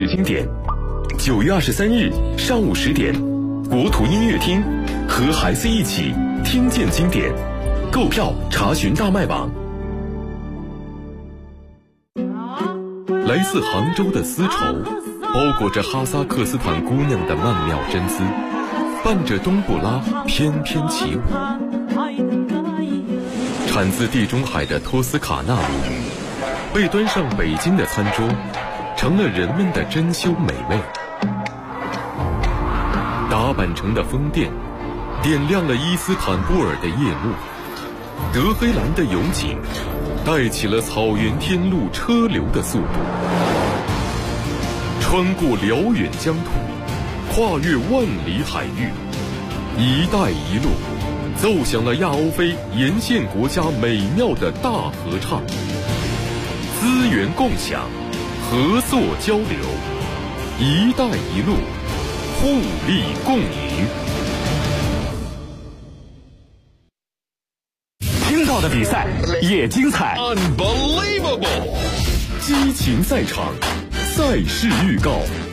经典。9月23日上午10点，国土音乐厅和孩子一起听见经典。购票查询大麦网。来自杭州的丝绸，包裹着哈萨克斯坦姑娘的曼妙真姿，伴着冬不拉翩翩起舞。产自地中海的托斯卡纳鲈鱼，被端上北京的餐桌，成了人们的珍馐美味。打扮成的风电，点亮了伊斯坦布尔的夜幕。德黑兰的油井，带起了草原天路车流的速度。穿过辽远疆土，跨越万里海域，一带一路奏响了亚欧非沿线国家美妙的大合唱。资源共享，合作交流，一带一路，互利共赢。 听到的比赛也精彩 Unbelievable 激情赛场，赛事预告。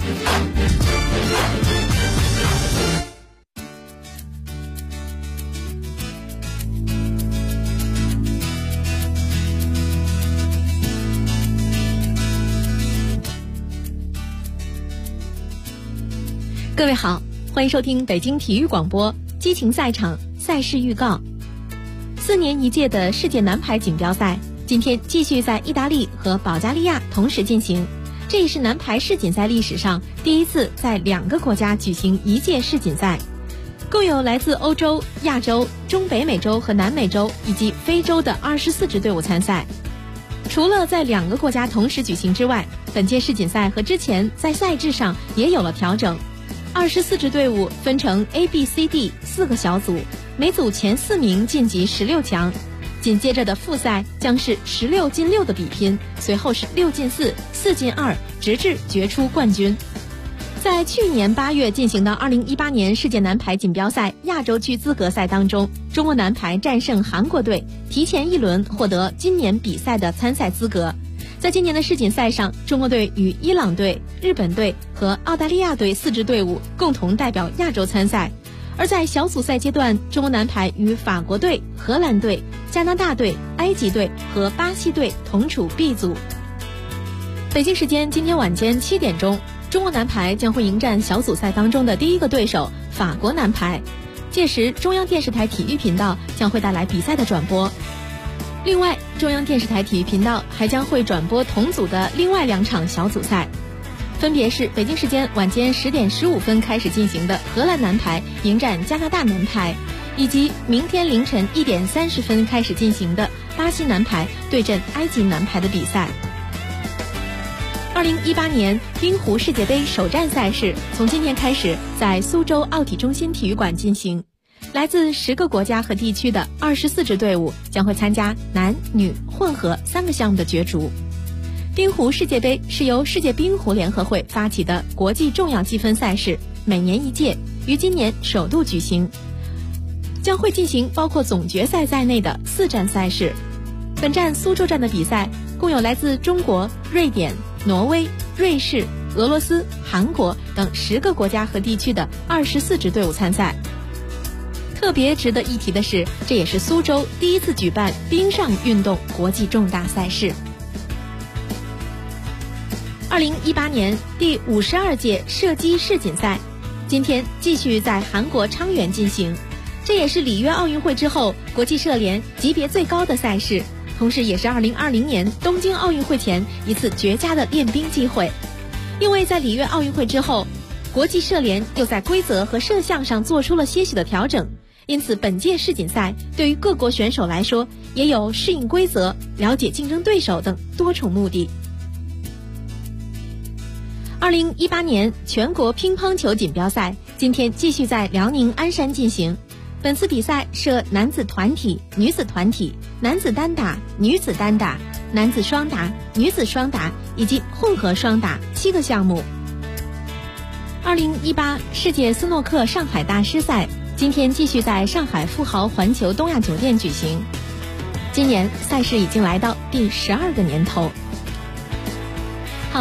各位好，欢迎收听北京体育广播激情赛场赛事预告。4年一届的世界男排锦标赛今天继续在意大利和保加利亚同时进行，这也是男排世锦赛历史上第一次在2个国家举行一届世锦赛。共有来自欧洲、亚洲、中北美洲和南美洲以及非洲的24支队伍参赛。除了在2个国家同时举行之外，本届世锦赛和之前在赛制上也有了调整。24支队伍分成 A、B、C、D 4个小组，每组前4名晋级16强。紧接着的复赛将是16进6的比拼，随后是6进4、4进2，直至决出冠军。在去年8月进行的2018年世界男排锦标赛亚洲区资格赛当中，中国男排战胜韩国队，提前1轮获得今年比赛的参赛资格。在今年的世锦赛上，中国队与伊朗队、日本队和澳大利亚队4支队伍共同代表亚洲参赛。而在小组赛阶段，中国男排与法国队、荷兰队、加拿大队、埃及队和巴西队同处 B 组。北京时间今天晚间7点钟，中国男排将会迎战小组赛当中的第一个对手法国男排，届时中央电视台体育频道将会带来比赛的转播。另外，中央电视台体育频道还将会转播同组的另外2场小组赛，分别是北京时间晚间10点15分开始进行的荷兰男排迎战加拿大男排，以及明天凌晨1点30分开始进行的巴西男排对阵埃及男排的比赛。2018年冰壶世界杯首站赛事从今天开始在苏州奥体中心体育馆进行。来自10个国家和地区的24支队伍将会参加男女混合3个项目的角逐。冰壶世界杯是由世界冰壶联合会发起的国际重要积分赛事，每年1届，于今年首度举行，将会进行包括总决赛在内的4站赛事。本站苏州站的比赛共有来自中国、瑞典、挪威、瑞士、俄罗斯、韩国等10个国家和地区的24支队伍参赛。特别值得一提的是，这也是苏州第一次举办冰上运动国际重大赛事。2018年第52届射击世锦赛今天继续在韩国昌原进行，这也是里约奥运会之后国际射联级别最高的赛事，同时也是2020年东京奥运会前一次绝佳的练兵机会。因为在里约奥运会之后，国际射联又在规则和摄像上做出了些许的调整，因此本届世锦赛对于各国选手来说也有适应规则、了解竞争对手等多重目的。2018年全国乒乓球锦标赛今天继续在辽宁鞍山进行，本次比赛设男子团体、女子团体、男子单打、女子单打、男子双打、女子双打以及混合双打7个项目。2018世界斯诺克上海大师赛今天继续在上海富豪环球东亚酒店举行，今年赛事已经来到第12个年头。好了，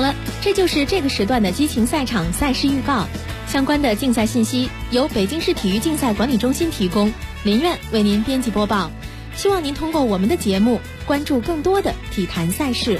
这就是这个时段的激情赛场赛事预告。相关的竞赛信息由北京市体育竞赛管理中心提供，林苑为您编辑播报。希望您通过我们的节目关注更多的体坛赛事。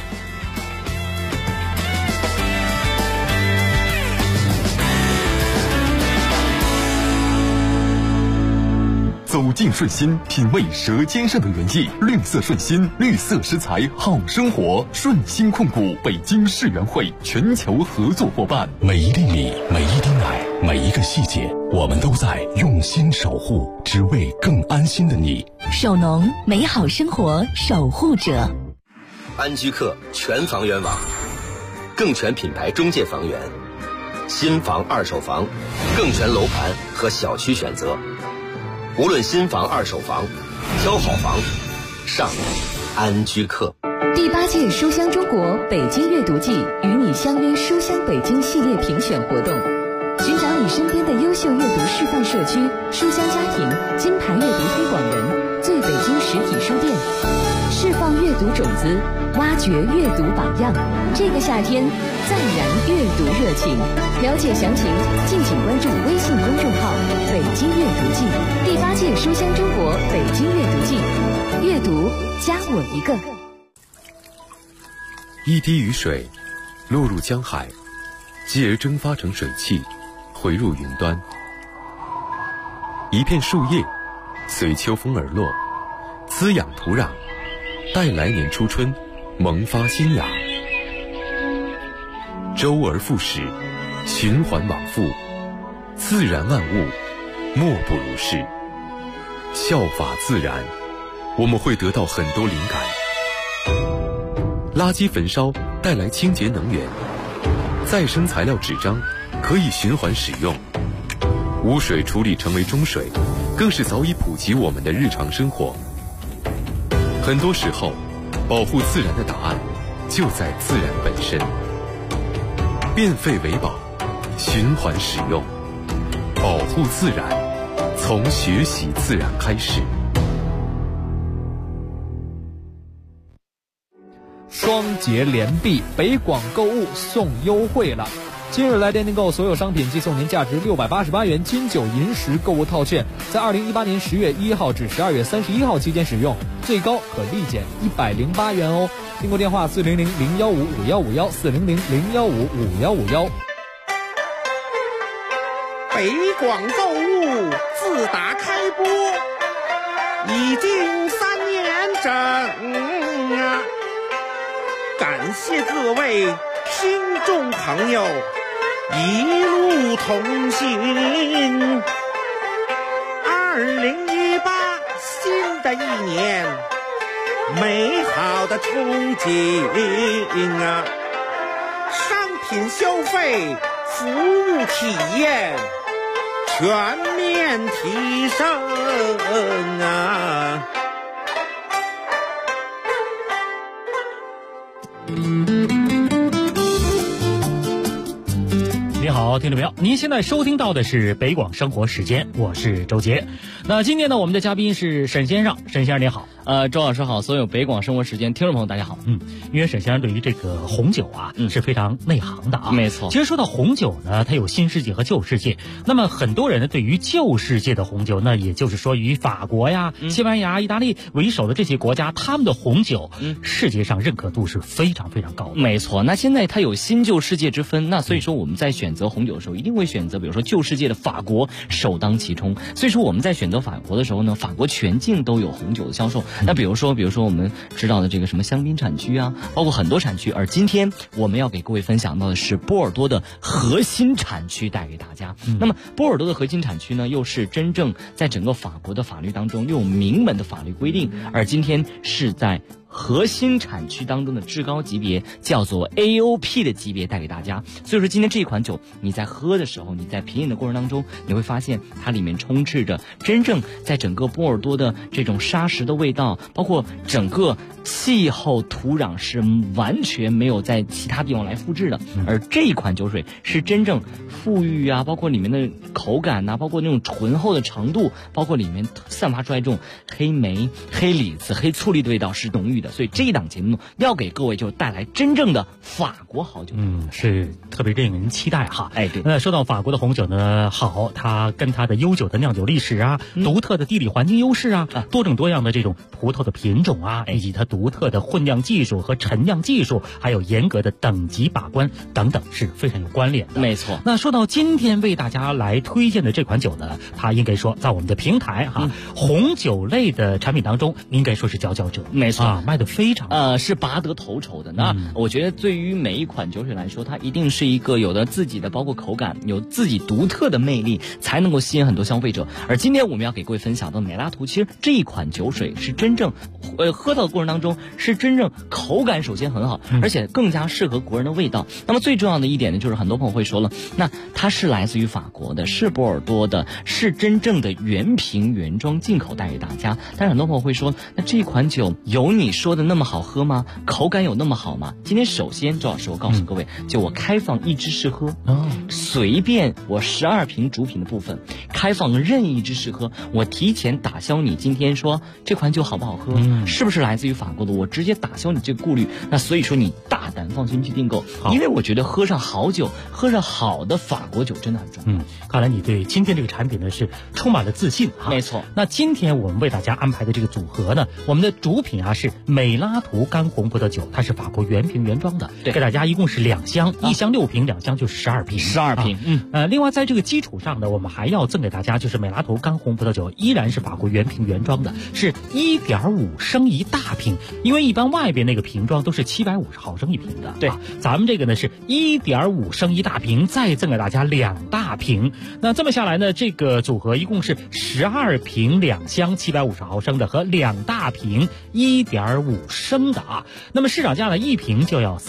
走进顺心，品味舌尖上的原意。绿色顺心，绿色食材好生活。顺心控股北京世园会全球合作伙伴。 每一粒米，每一滴奶，每一个细节，我们都在用心守护，只为更安心的你。 首农，美好生活守护者。 安居客全房源网，更全品牌中介房源，新房、二手房，更全楼盘和小区选择。无论新房、二手房，挑好房，上安居客。 第8届书香中国北京阅读季与你相约书香北京系列评选活动，寻找你身边的优秀阅读示范社区、书香家庭、金牌阅读推广人、最北京实体书店，释放阅读种子，挖掘阅读榜样。这个夏天再燃阅读热情。了解详情，敬请关注微信公众号“北京阅读季”。第8届书香中国北京阅读季，阅读加我一个。 一滴雨水落入江海，继而蒸发成水汽，回入云端。一片树叶随秋风而落，滋养土壤，待来年初春萌发新芽。周而复始，循环往复，自然万物莫不如是。效法自然，我们会得到很多灵感。垃圾焚烧带来清洁能源，再生材料纸张可以循环使用，污水处理成为中水，更是早已普及我们的日常生活。很多时候，保护自然的答案就在自然本身。变废为宝，循环使用，保护自然，从学习自然开始。 双节连币，北广购物送优惠了。今日来电订购所有商品即送您价值688元金九银十购物套券，在2018年10月1号至12月31号期间使用，最高可立减108元哦。订购电话400-015-5151，400-015-5151。 北广购物自打开播已经3年整啊！感谢各位听众朋友一路同行。2018新的一年，美好的憧憬啊！商品消费、服务体验全面提升啊！ 你好，听众朋友，您现在收听到的是北广生活时间，我是周杰。那今天呢，我们的嘉宾是沈先生，沈先生你好。 周老师好，所有北广生活时间听众朋友大家好。 因为沈先生对于这个红酒啊，是非常内行的啊。 没错。 其实说到红酒呢，它有新世界和旧世界。那么很多人呢，对于旧世界的红酒，那也就是说以法国呀、西班牙、意大利为首的这些国家，他们的红酒，世界上认可度是非常非常高的。 没错。那现在它有新旧世界之分，那所以说我们在选择红酒的时候，一定会选择比如说旧世界的法国首当其冲。所以说我们在选择法国的时候呢，法国全境都有红酒的销售。那比如说我们知道的这个什么香槟产区啊，包括很多产区。而今天我们要给各位分享到的是波尔多的核心产区带给大家。那么波尔多的核心产区呢，又是真正在整个法国的法律当中又有明文的法律规定，而今天是在核心产区当中的至高级别，叫做 AOP 的级别带给大家。所以说今天这一款酒你在喝的时候，你在品饮的过程当中，你会发现它里面充斥着真正在整个波尔多的这种沙石的味道，包括整个气候土壤是完全没有在其他地方来复制的。而这一款酒水是真正富裕啊，包括里面的口感啊，包括那种醇厚的程度，包括里面散发出来这种黑莓、黑李子、黑醋栗的味道是浓郁的。 的。所以这一档节目要给各位就带来真正的法国好酒。 是特别令人期待哈。 哎，对。 那说到法国的红酒呢，好，它跟它的悠久的酿酒历史啊，独特的地理环境优势啊，多种多样的这种葡萄的品种啊，以及它独特的混酿技术和陈酿技术，还有严格的等级把关等等，是非常有关联的。 没错。 那说到今天为大家来推荐的这款酒呢，它应该说在我们的平台红酒类的产品当中，应该说是佼佼者。 没错， 卖得非常是拔得头筹的。那我觉得对于每一款酒水来说，它一定是一个有的自己的包括口感，有自己独特的魅力，才能够吸引很多消费者。而今天我们要给各位分享的美拉图，其实这一款酒水是真正喝到的过程当中是真正口感首先很好，而且更加适合国人的味道。那么最重要的一点呢，就是很多朋友会说了，那它是来自于法国的，是波尔多的，是真正的原瓶原装进口带给大家。但是很多朋友会说，那这款酒有你说的那么好喝吗？口感有那么好吗？今天首先周老师我告诉各位，就我开放一支试喝，随便我12瓶主品的部分开放任意一支试喝，我提前打消你今天说这款酒好不好喝，是不是来自于法国的，我直接打消你这个顾虑。那所以说你大胆放心去订购，因为我觉得喝上好酒，喝上好的法国酒真的很重要。 看来你对今天这个产品呢是充满了自信哈。 没错。 那今天我们为大家安排的这个组合呢，我们的主品是美拉图干红葡萄酒，它是法国原瓶原装的， 对， 给大家一共是2箱，1箱6瓶，2箱就12瓶 ，12瓶。 另外在这个基础上呢，我们还要赠给大家就是美拉图干红葡萄酒，依然是法国原瓶原装的，是1.5升一大瓶，因为一般外边那个瓶装都是750毫升一瓶的， 对， 咱们这个呢是1.5升一大瓶，再赠给大家2大瓶。那这么下来呢，这个组合一共是12瓶2箱750毫升的和2大瓶1.5升的啊。那么市场价呢，一瓶就要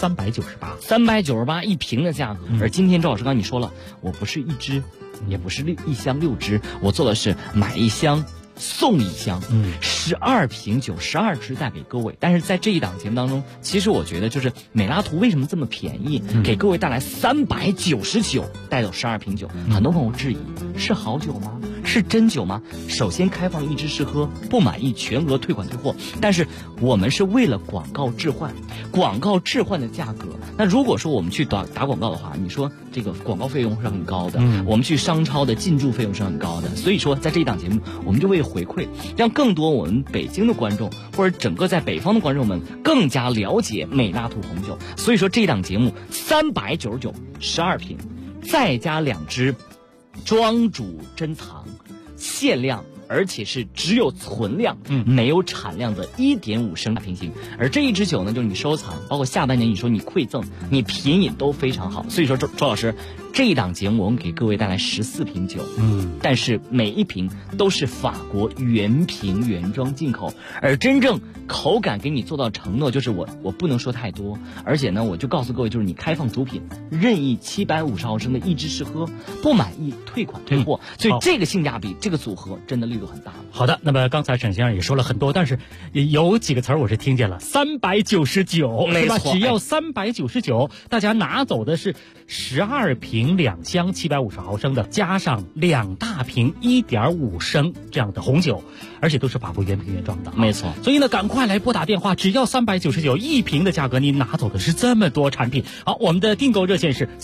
398 一瓶的价格。而今天周老师刚才你说了，我不是一支，也不是1箱6支，我做的是买1箱送1箱，12瓶酒12支带给各位。但是在这一档节目当中，其实我觉得就是美拉图为什么这么便宜，给各位带来399带走12瓶酒。很多朋友质疑，是好酒吗？是真酒吗？首先开放一支试喝，不满意全额退款退货。但是我们是为了广告置换，广告置换的价格。那如果说我们去打广告的话，你说这个广告费用是很高的，我们去商超的进驻费用是很高的。所以说在这一档节目，我们就为回馈，让更多我们北京的观众或者整个在北方的观众们更加了解美拉图红酒。所以说这一档节目399 12瓶，再加2支庄主珍藏限量，而且是只有存量没有产量的1.5升大瓶型。而这一支酒呢，就是你收藏，包括下半年你说你馈赠，你品饮都非常好。所以说周老师，这一档节目我们给各位带来14瓶酒，但是每一瓶都是法国原瓶原装进口，而真正口感给你做到承诺，就是我不能说太多，而且呢，我就告诉各位，就是你开放主品任意750毫升的一支试喝，不满意退款退货。所以这个性价比，这个组合真的力度很大。 好的，那么刚才沈先生也说了很多，但是有几个词儿我是听见了，399， 没错， 是吧？只要399，大家拿走的是12瓶2箱750毫升的，加上2大瓶1.5升这样的红酒，而且都是法国原瓶原装的， 没错。 所以呢，赶快来拨打电话，只要399一瓶的价格，你拿走的是这么多产品。好，我们的订购热线是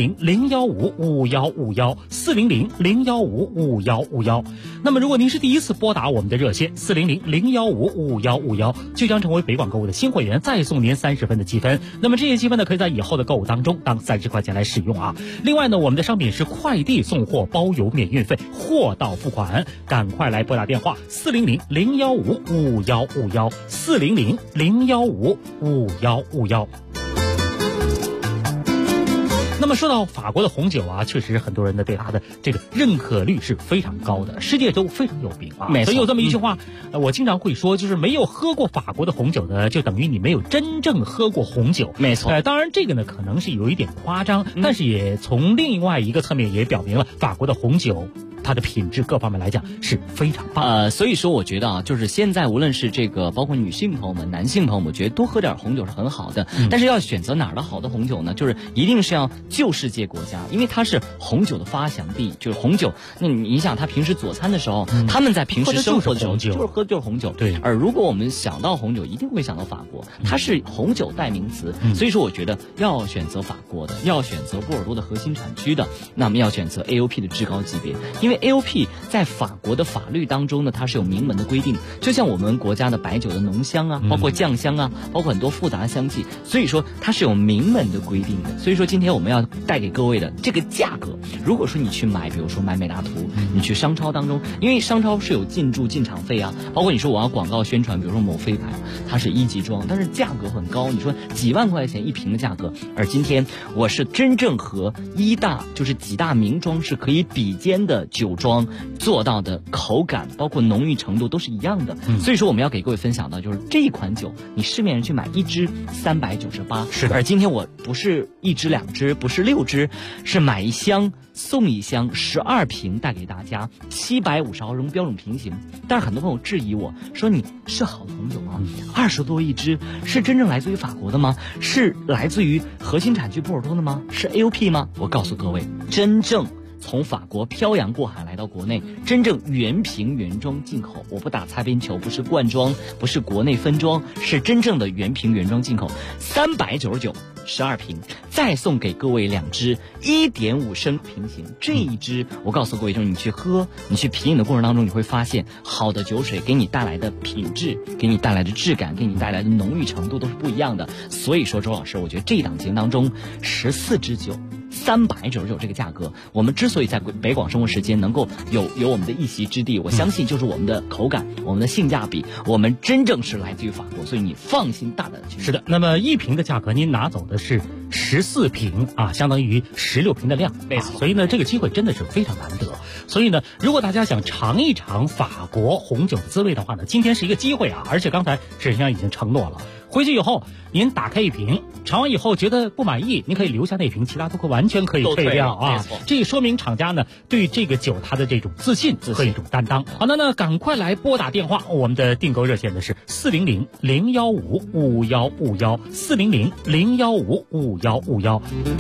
400-015-5151，400-015-5151。那么如果您是第一次拨打我们的热线400-015-5151，就将成为北广购物的新会员，再送您30分的积分。那么这些积分呢，可以在以后的购物当中当30块钱来使用啊。另外呢，我们的商品是快递送货，包邮免运费，货到付款。赶快来拨打电话400-015-5151，400-015-5151。那么说到法国的红酒啊，确实很多人呢对它的这个认可率是非常高的，世界都非常有名啊。所以有这么一句话，我经常会说，就是没有喝过法国的红酒呢，就等于你没有真正喝过红酒。 没错。 当然这个呢可能是有一点夸张，但是也从另外一个侧面也表明了法国的红酒它的品质各方面来讲是非常棒。 所以说我觉得啊，就是现在无论是这个包括女性朋友们、男性朋友们，我觉得多喝点红酒是很好的。但是要选择哪儿的好的红酒呢？就是一定是要旧世界国家，因为它是红酒的发祥地，就是红酒。那你想，他平时佐餐的时候，他们在平时生活的时候就是喝的就是红酒。 对。 而如果我们想到红酒，一定会想到法国，它是红酒代名词。所以说，我觉得要选择法国的，要选择波尔多的核心产区的，那么要选择 AOP 的至高级别，因为 AOP 在法国的法律当中呢，它是有明文的规定，就像我们国家的白酒的浓香啊，包括酱香啊，包括很多复杂的香气，所以说它是有明文的规定的。所以说今天我们要带给各位的这个价格，如果说你去买，比如说买美拉图，你去商超当中，因为商超是有进驻进场费啊，包括你说我要广告宣传，比如说某飞牌，它是1级装，但是价格很高，你说几万块钱一瓶的价格，而今天我是真正和就是几大名庄是可以比肩的酒庄做到的口感，包括浓郁程度都是一样的。所以说我们要给各位分享到，就是这一款酒，你市面上去买1支398， 是的。 而今天我不是1支2支，不是6支，是买1箱送1箱12瓶带给大家，750毫升标准瓶型。但是很多朋友质疑我说，你是好的红酒吗？20多1支，是真正来自于法国的吗？是来自于核心产区波尔多的吗？是 AOP 吗？我告诉各位，真正从法国漂洋过海来到国内，真正原瓶原装进口，我不打擦边球，不是罐装，不是国内分装，是真正的原瓶原装进口，399 12瓶，再送给各位2支1.5升瓶型。这一支我告诉各位，就是你去喝，你去品饮的过程当中，你会发现好的酒水给你带来的品质，给你带来的质感，给你带来的浓郁程度都是不一样的。所以说周老师，我觉得这一档节目当中14支酒399这个价格，我们之所以在北广生活时间能够有我们的一席之地，我相信就是我们的口感，我们的性价比，我们真正是来自于法国，所以你放心大胆的去。 是的，那么1瓶的价格您拿走的是14瓶啊，相当于16瓶的量， 没错。 所以呢，这个机会真的是非常难得。所以呢，如果大家想尝一尝法国红酒的滋味的话呢，今天是一个机会啊！而且刚才沈先生已经承诺了，回去以后您打开1瓶，尝完以后觉得不满意，您可以留下那瓶，其他都完全可以退掉啊！这说明厂家呢对这个酒它的这种自信和一种担当。好的呢，赶快来拨打电话，我们的订购热线呢是400-015-5151，400-015-5151。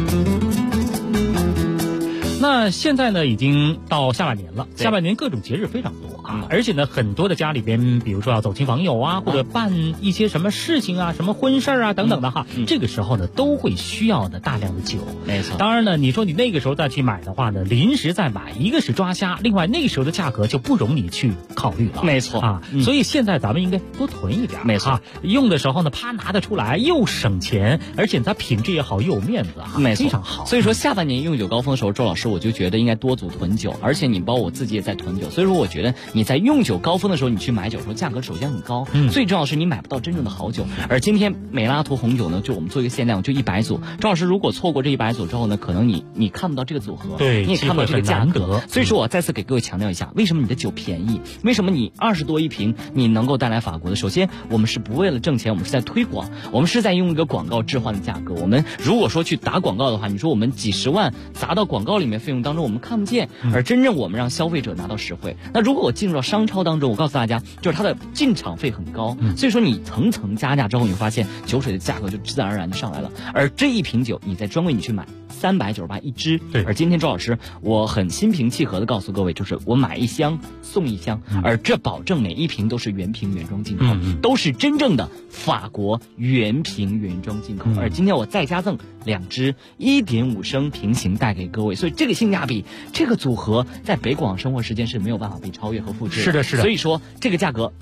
那现在呢，已经到下半年了，下半年各种节日非常多啊，而且呢，很多的家里边，比如说要走亲访友啊，或者办一些什么事情啊，什么婚事啊等等的哈，这个时候呢，都会需要的大量的酒。 没错。 当然呢，你说你那个时候再去买的话呢，临时再买，一个是抓瞎，另外那个时候的价格就不容你去考虑了。 没错啊，所以现在咱们应该多囤一点。 没错， 用的时候呢，啪拿得出来，又省钱，而且它品质也好，又有面子啊， 没错， 非常好。 所以说下半年用酒高峰的时候，周老师我就觉得应该多组囤酒，而且你包括我自己也在囤酒，所以说我觉得你在用酒高峰的时候，你去买酒的时候，价格首先很高，最重要是你买不到真正的好酒。而今天美拉图红酒呢，就我们做一个限量，就100组。周老师如果错过这100组之后呢，可能你看不到这个组合， 对， 你也看不到这个价格。所以说我再次给各位强调一下，为什么你的酒便宜？为什么你20多1瓶你能够带来法国的？首先我们是不为了挣钱，我们是在推广，我们是在用一个广告置换的价格。我们如果说去打广告的话，你说我们几十万砸到广告里面费用当中，我们看不见，而真正我们让消费者拿到实惠。那如果我进入到商超当中，我告诉大家，就是它的进场费很高，所以说你层层加价之后，你会发现酒水的价格就自然而然就上来了。而这一瓶酒，你在专柜你去买398一支， 对。 而今天周老师，我很心平气和的告诉各位，就是我买1箱送1箱，而这保证每一瓶都是原瓶原装进口，都是真正的法国原瓶原装进口。而今天我再加赠2支1.5升瓶型带给各位，所以这个性价比，这个组合在北广生活时间是没有办法被超越和复制的。 是的，是的。 所以说这个价格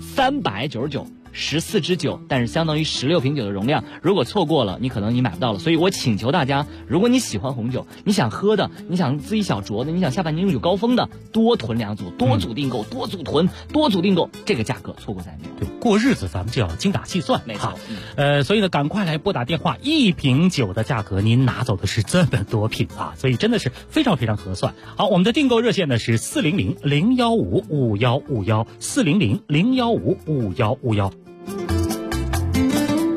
399。14支酒，但是相当于16瓶酒的容量。如果错过了，你可能你买不到了。所以我请求大家，如果你喜欢红酒，你想喝的，你想自己小酌的，你想下半年用酒高峰的，多囤2组，多组订购，多组囤，多组订购，这个价格错过再没有。 对，过日子咱们就要精打细算， 没错。 所以呢，赶快来拨打电话，1瓶酒的价格您拿走的是这么多瓶啊，所以真的是非常非常合算。好，我们的订购热线呢是400-015-5151，400-015-5151。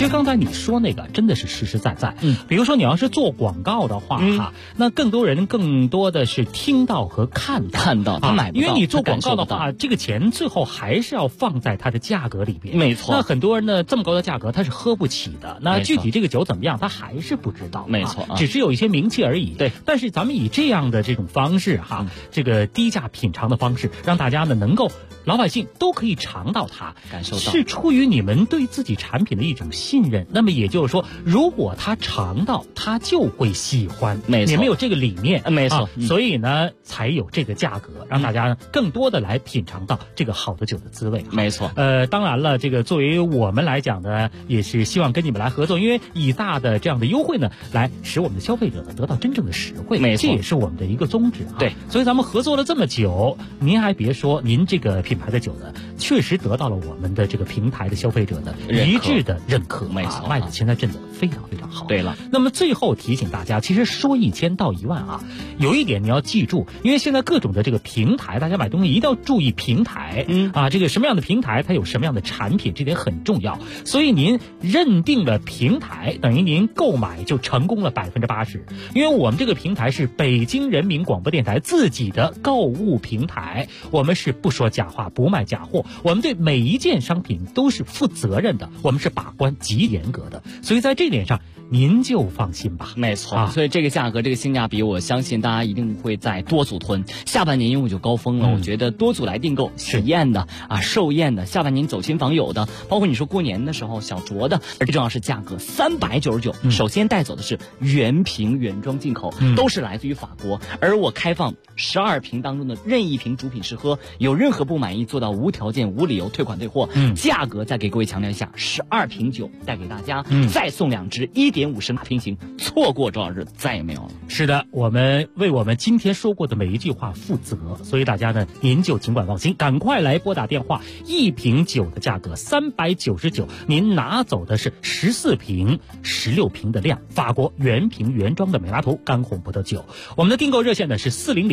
其实刚才你说那个真的是实实在在。比如说你要是做广告的话那更多的是听到和看到， 他买不到， 因为你做广告的话，这个钱最后还是要放在它的价格里边。 没错。 那很多人呢，这么高的价格他是喝不起的。那具体这个酒怎么样，他还是不知道。 没错， 只是有一些名气而已。 对。 但是咱们以这样的这种方式这个低价品尝的方式，让大家呢能够老百姓都可以尝到它， 感受到， 是出于你们对自己产品的一种信任。那么也就是说，如果他尝到，他就会喜欢。 没错， 你们有这个理念， 没错。 所以呢，才有这个价格，让大家更多的来品尝到这个好的酒的滋味。 没错。 当然了，这个作为我们来讲呢，也是希望跟你们来合作，因为以大的这样的优惠呢，来使我们的消费者呢得到真正的实惠。 没错， 这也是我们的一个宗旨。 对， 所以咱们合作了这么久，您还别说，您这个品牌的酒呢，确实得到了我们的这个平台的消费者的一致的认可。 没错， 卖的现在真的非常非常好。 对了， 那么最后提醒大家，其实说1000道1万有一点你要记住，因为现在各种的这个平台，大家买东西一定要注意平台。这个什么样的平台，它有什么样的产品，这点很重要。所以您认定了平台，等于您购买就成功了80%。因为我们这个平台是北京人民广播电台自己的购物平台，我们是不说假话，不卖假货，我们对每一件商品都是负责任的，我们是把关极严格的。所以在这点上您就放心吧。 没错，所以这个价格，这个性价比，我相信大家一定会再多组囤。下半年因为就高峰了，我觉得多组来订购，喜宴的寿宴的，下半年走亲访友的，包括你说过年的时候小酌的，而最重要是价格399。首先带走的是原瓶原装进口，都是来自于法国，而我开放12瓶当中的任意瓶主品试喝，有任何不满意做到无条件无理由退款退货。价格再给各位强调一下，12瓶酒带给大家，再送2支1.5升大瓶型，错过周老师再也没有了。 是的，我们为我们今天说过的每一句话负责，所以大家呢，您就尽管放心，赶快来拨打电话。一瓶酒的价格399，您拿走的是14瓶、16瓶的量，法国原瓶原装的美拉图干红葡萄酒。我们的订购热线呢是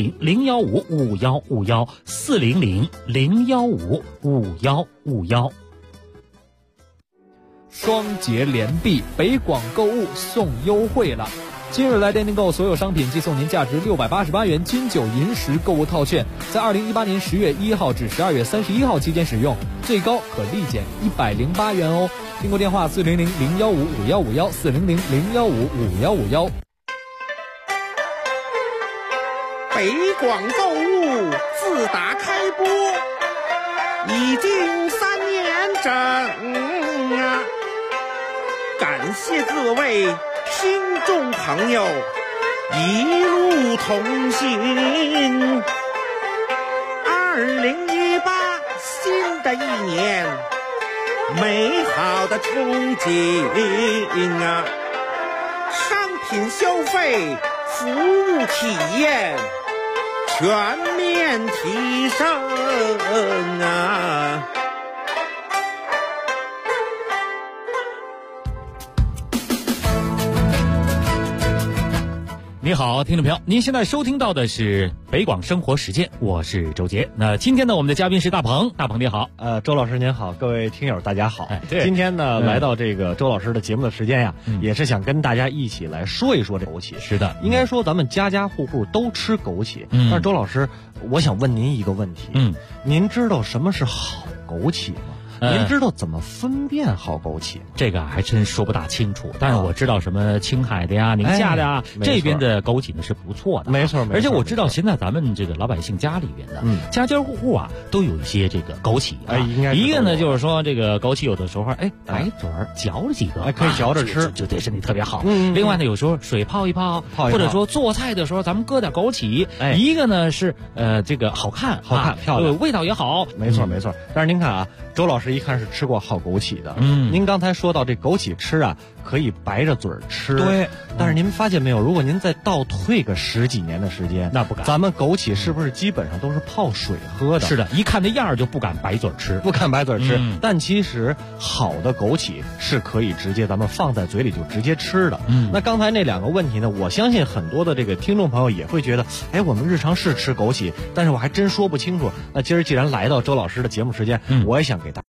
400-015-5151，400-015-5151。 双节连币，北广购物送优惠了。今日来电订购所有商品寄送您价值688元金九银十购物套券，在2018年10月1号至12月31号期间使用，最高可立减108元哦。订购电话400-015-5151，400-015-5151。 北广购物自打开播已经3年整感谢各位听众朋友一路同行。2018新的一年，美好的憧憬商品消费、服务体验全面提升你好，听众朋友，您现在收听到的是北广生活时间，我是周杰。那今天呢，我们的嘉宾是大鹏，大鹏你好。 周老师您好，各位听友大家好。今天呢，来到这个周老师的节目的时间呀，也是想跟大家一起来说一说这枸杞。 是的， 应该说咱们家家户户都吃枸杞。但是周老师，我想问您一个问题。您知道什么是好枸杞吗？您知道怎么分辨好枸杞？ 这个还真说不大清楚，但是我知道什么青海的呀、宁夏的呀，这边的枸杞呢是不错的。 没错， 而且我知道现在咱们这个老百姓家里边的，家家户户都有一些这个枸杞。 应该一个呢就是说这个枸杞有的时候白嘴儿嚼了几个， 可以嚼着吃， 就对身体特别好。另外呢，有时候水泡一泡，或者说做菜的时候咱们搁点枸杞。一个呢是这个好看漂亮，味道也好。 没错。但是您看啊，周老师一看是吃过好枸杞的。您刚才说到这枸杞吃啊，可以白着嘴吃。 对。 但是您发现没有，如果您再倒退个10几年的时间， 那不敢。 咱们枸杞是不是基本上都是泡水喝的？ 是的，一看那样就不敢白嘴吃。 但其实好的枸杞是可以直接咱们放在嘴里就直接吃的。那刚才那2个问题呢，我相信很多的这个听众朋友也会觉得，我们日常是吃枸杞，但是我还真说不清楚。那今儿既然来到周老师的节目时间，我也想给大家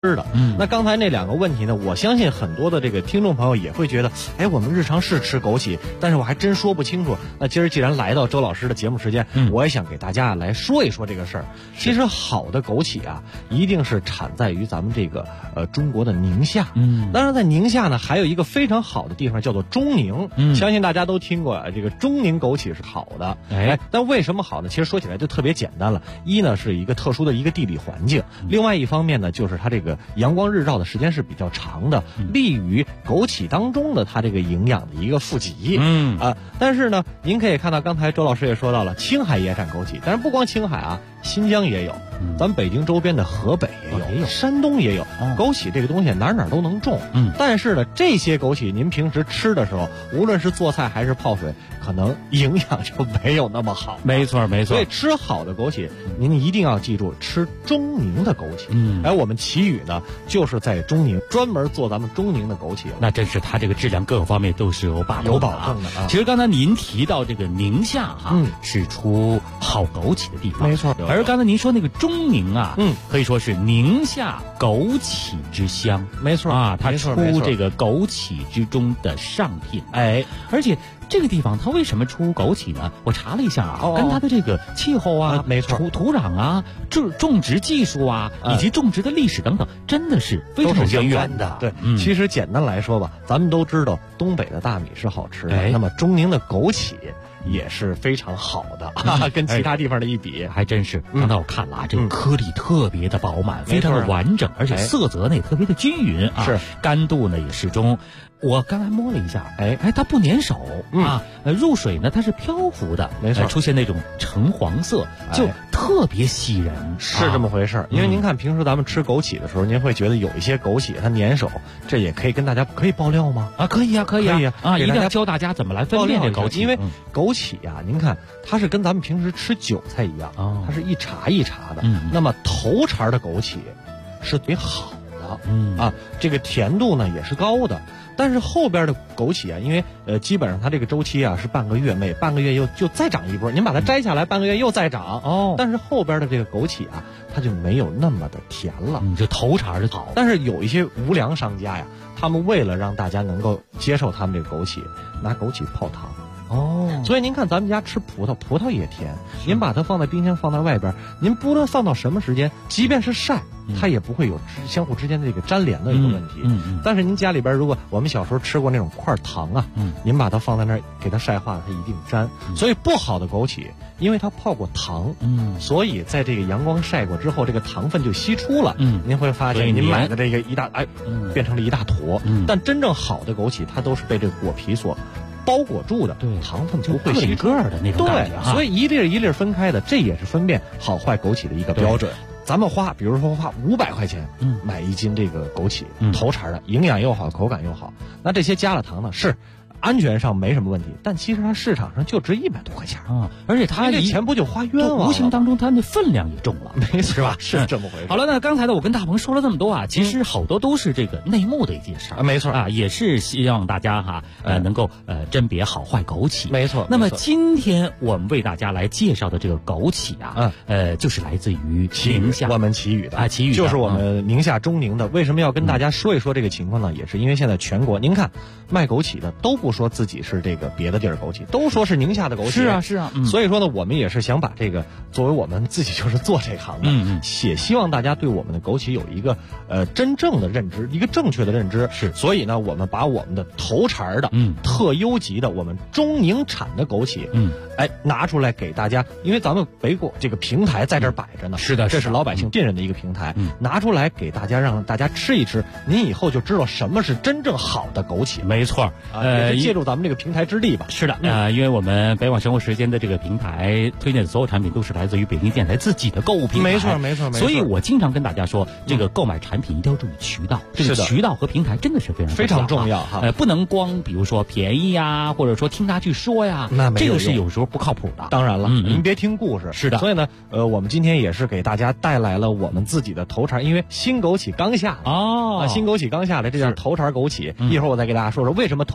的。那刚才那两个问题呢，我相信很多的这个听众朋友也会觉得，哎，我们日常是吃枸杞，但是我还真说不清楚。那今儿既然来到周老师的节目时间，我也想给大家来说一说这个事儿。其实好的枸杞啊，一定是产在于咱们这个中国的宁夏。当然在宁夏呢，还有一个非常好的地方叫做中宁。相信大家都听过这个中宁枸杞是好的。但为什么好呢？其实说起来就特别简单了。一呢是一个特殊的一个地理环境，另外一方面呢就是它这个阳光日照的时间是比较长的，利于枸杞当中的它这个营养的一个富集。但是呢，您可以看到刚才周老师也说到了，青海也产枸杞，但是不光青海啊，新疆也有，咱们北京周边的河北也有，山东也有。枸杞这个东西哪都能种。但是呢，这些枸杞您平时吃的时候，无论是做菜还是泡水，可能营养就没有那么好。 没错。 所以吃好的枸杞，您一定要记住吃中宁的枸杞。我们祁宇呢，就是在中宁专门做咱们中宁的枸杞。 那真是它这个质量各个方面都是有保证的。其实刚才您提到这个宁夏是出好枸杞的地方， 没错。 而刚才您说那个中宁啊，可以说是宁夏枸杞之乡， 没错啊，它出这个枸杞之中的上品。而且这个地方它为什么出枸杞呢？我查了一下啊，跟它的这个气候啊， 没错， 土壤啊，种植技术啊，以及种植的历史等等，真的是非常有渊源的。 对，其实简单来说吧，咱们都知道东北的大米是好吃的，那么中宁的枸杞也是非常好的，跟其他地方的一比， 还真是。刚才我看了啊，这个颗粒特别的饱满，非常的完整，而且色泽呢也特别的均匀啊， 是干度呢也适中。我刚才摸了一下，它不粘手啊，入水呢它是漂浮的， 没错， 出现那种橙黄色，就特别吸人， 是这么回事。因为您看平时咱们吃枸杞的时候，您会觉得有一些枸杞它粘手，这也可以跟大家可以爆料吗？ 可以啊，一定要教大家怎么来分辨这枸杞。 因为枸杞呀，您看它是跟咱们平时吃韭菜一样，它是一茬一茬的。那么头茬的枸杞是最好的，这个甜度呢也是高的。但是后边的枸杞啊，因为基本上它这个周期啊是半个月，每半个月就再长一波，您把它摘下来，半个月又再长。但是后边的这个枸杞啊，它就没有那么的甜了。 这头茬是好。 但是有一些无良商家呀，他们为了让大家能够接受他们这个枸杞，拿枸杞泡汤。所以您看咱们家吃葡萄也甜，您把它放在冰箱放在外边，您不论放到什么时间，即便是晒，它也不会有相互之间的这个粘连的一个问题。但是您家里边如果我们小时候吃过那种块糖啊，您把它放在那儿给它晒化了，它一定粘。所以不好的枸杞，因为它泡过糖，所以在这个阳光晒过之后，这个糖分就析出了。您会发现您买的这个变成了一大坨。但真正好的枸杞，它都是被这个果皮所包裹住的，糖分不会一个的那种感觉。 所以一粒一粒分开的，这也是分辨好坏枸杞的一个标准。咱们比如说花500块钱，买1斤这个枸杞，头茬的，营养又好，口感又好。那这些加了糖呢，是安全上没什么问题，但其实它市场上就值100多块钱啊！而且它这钱不就花冤枉了？ 无形当中它的分量也重了， 没错， 是吧？ 是这么回事。 好了，那刚才呢，我跟大鹏说了这么多啊，其实好多都是这个内幕的一件事儿， 没错啊，也是希望大家能够甄别好坏枸杞， 没错。 那么今天我们为大家来介绍的这个枸杞啊，就是来自于宁夏， 我们祁宇的祁宇就是我们宁夏中宁的。为什么要跟大家说一说这个情况呢？也是因为现在全国，您看卖枸杞的都不说自己是这个别的地儿枸杞，都说是宁夏的枸杞。 是啊。 所以说呢，我们也是想把这个作为我们自己就是做这行的，也希望大家对我们的枸杞有一个真正的认知，一个正确的认知。 是， 所以呢，我们把我们的头茬的，特优级的我们中宁产的枸杞，拿出来给大家，因为咱们北果这个平台在这儿摆着呢， 是的， 这是老百姓信任的一个平台，拿出来给大家，让大家吃一吃，您以后就知道什么是真正好的枸杞。 没错， 也是借助咱们这个平台之力吧。 是的，因为我们北网生活时间的这个平台推荐的所有产品都是来自于北京电台自己的购物平台， 没错。 所以我经常跟大家说，这个购买产品一定要注意渠道，这个渠道和平台真的是非常重要哈。 不能光比如说便宜呀，或者说听他去说呀， 那这个是有时候不靠谱的。 当然了，您别听故事。 是的， 所以呢，我们今天也是给大家带来了我们自己的头茬，因为新枸杞刚下新枸杞刚下来，这叫头茬枸杞。一会儿我再给大家说说为什么头茬的好。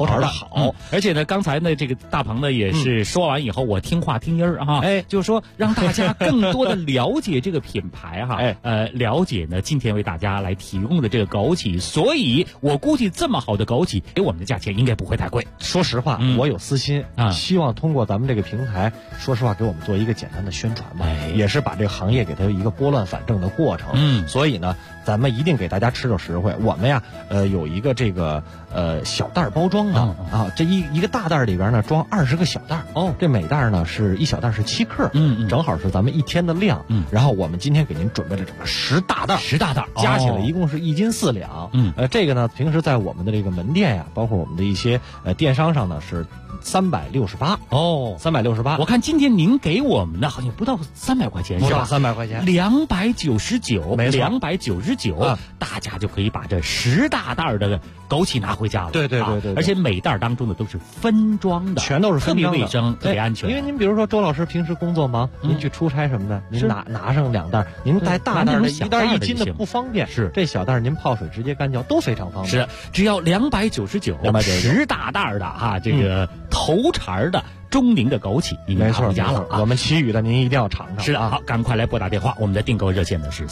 而且呢，刚才呢这个大鹏呢也是说完以后，我听话听音儿哈，就是说让大家更多的了解这个品牌哈，了解呢今天为大家来提供的这个枸杞，所以我估计这么好的枸杞，给我们的价钱应该不会太贵。 说实话，我有私心希望通过咱们这个平台，说实话给我们做一个简单的宣传吧，也是把这个行业给它一个拨乱反正的过程。所以呢，咱们一定给大家吃着实惠。我们呀，有一个这个小袋包装的这一个大袋里边呢装20个小袋这每袋呢是一小袋是7克，正好是咱们1天的量。然后我们今天给您准备了整个10大袋 ，10大袋加起来一共是1斤4两。这个呢，平时在我们的这个门店呀，包括我们的一些电商上呢是368 368。 我看今天您给我们的好像不到300块钱， 不到300块钱 ，299， 没错 ，299，大家就可以把这10大袋的枸杞拿回家了。 对， 而且每袋当中的都是分装的， 全都是分装的， 特别卫生，特别安全。 因为您比如说周老师平时工作忙，您去出差什么的，您拿上2袋，您带大袋的1袋1斤的不方便， 是这小袋您泡水直接干嚼都非常方便。 是，只要299，10大袋的这个头茬的中宁的枸杞，您拿回家了我们其余的您一定要尝尝。 是的，好，赶快来拨打电话，我们的订购热线呢是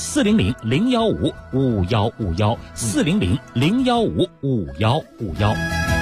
400-015-5151，400-015-5151。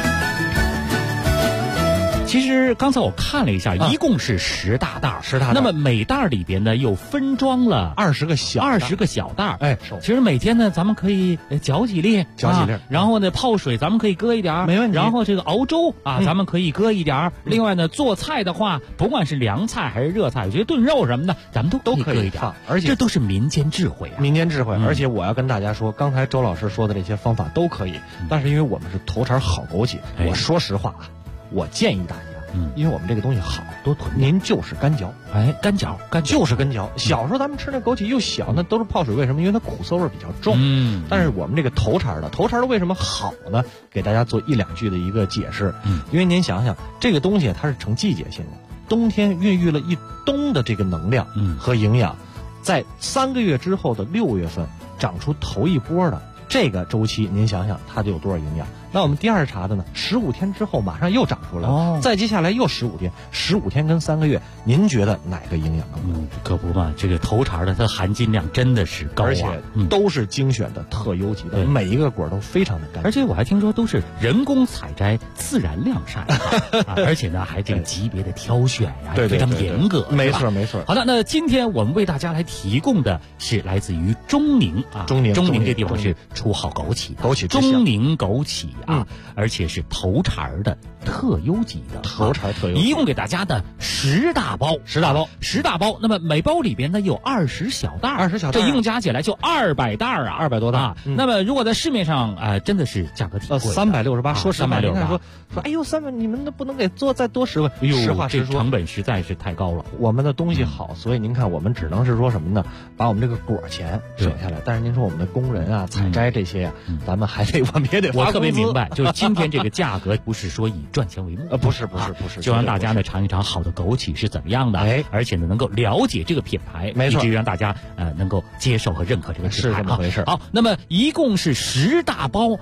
其实刚才我看了一下，一共是10大袋，10大袋。那么每袋里边呢又分装了 20个小袋。其实每天呢咱们可以搅几粒，然后呢泡水咱们可以搁一点， 没问题。 然后这个熬粥咱们可以搁一点。另外呢做菜的话，不管是凉菜还是热菜，我觉得炖肉什么的咱们都可以搁一点。 而且这都是民间智慧啊， 而且我要跟大家说，刚才周老师说的这些方法都可以，但是因为我们是头茬好枸杞，我说实话我建议大家，因为我们这个东西好， 多囤， 您就是干嚼， 干嚼。 小时候咱们吃那枸杞又小，那都是泡水，为什么？因为它苦涩味比较重。但是我们这个头茬的为什么好呢？给大家做1-2句的一个解释。因为您想想，这个东西它是成季节性的，冬天孕育了一冬的这个能量和营养，在3个月之后的6月份长出头一波的这个周期，您想想它就有多少营养。那我们第2茬的呢，15天之后马上又长出来了，再接下来又15天跟3个月，您觉得哪个营养更高？ 可不嘛，这个头茬的它含金量真的是高， 而且都是精选的特优级的，每一个果都非常的干净。 而且我还听说都是人工采摘、自然晾晒，而且呢还这个级别的挑选呀，非常严格。 没错。 好的，那今天我们为大家来提供的是来自于中宁中宁这地方是出好枸杞的，中宁枸杞而且是头茬的特优级的，一共给大家的10大包。那么每包里边呢有20小袋，这一共加起来就200袋 200多袋。 那么如果在市面上真的是价格挺贵 ，368。说实话 ，368。 说哎呦300，你们不能给做再多10块？ 实话实说，成本实在是太高了。 我们的东西好，所以您看我们只能是说什么呢？把我们这个果钱省下来。但是您说我们的工人采摘这些咱们我们也得发工资。 我特别明白，就是今天这个价格不是说以赚钱为目， 不是， 就让大家呢尝一尝好的枸杞是怎么样的，而且呢能够了解这个品牌， 没错， 以至于让大家能够接受和认可这个品牌， 是这么回事。 好，那么一共是10大包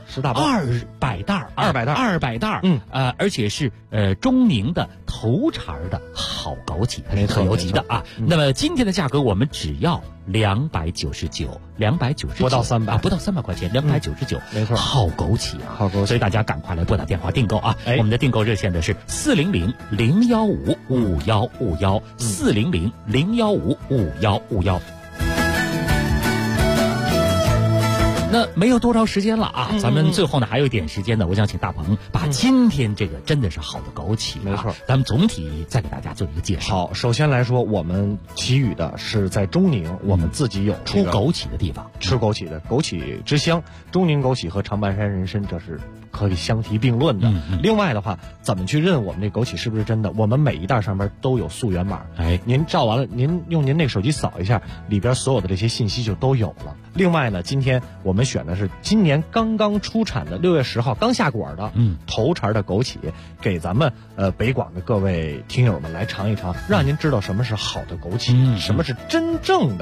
，200袋，200袋，而且是中宁的头茬的好枸杞，它是特优级的啊。那么今天的价格我们只要299， 不到300 块钱，299， 没错， 好枸杞啊，所以大家赶快来拨打电话订购啊！我们的订购热线的是400-015-5151，400-015-5151。那没有多少时间了咱们最后呢还有一点时间呢，我想请大鹏把今天这个真的是好的枸杞， 没错， 咱们总体再给大家做一个介绍。 好，首先来说，我们奇宇的是在中宁，我们自己有出枸杞的地方， 吃枸杞的枸杞之乡，中宁枸杞和长白山人参这是可以相提并论的。另外的话，怎么去认我们这枸杞是不是真的？我们每一袋上面都有溯源码，您照完了，您用您那个手机扫一下，里边所有的这些信息就都有了。另外呢，今天我们选的是今年刚刚出产的6月10号刚下果的头茬的枸杞，给咱们北广的各位听友们来尝一尝，让您知道什么是好的枸杞，什么是真正的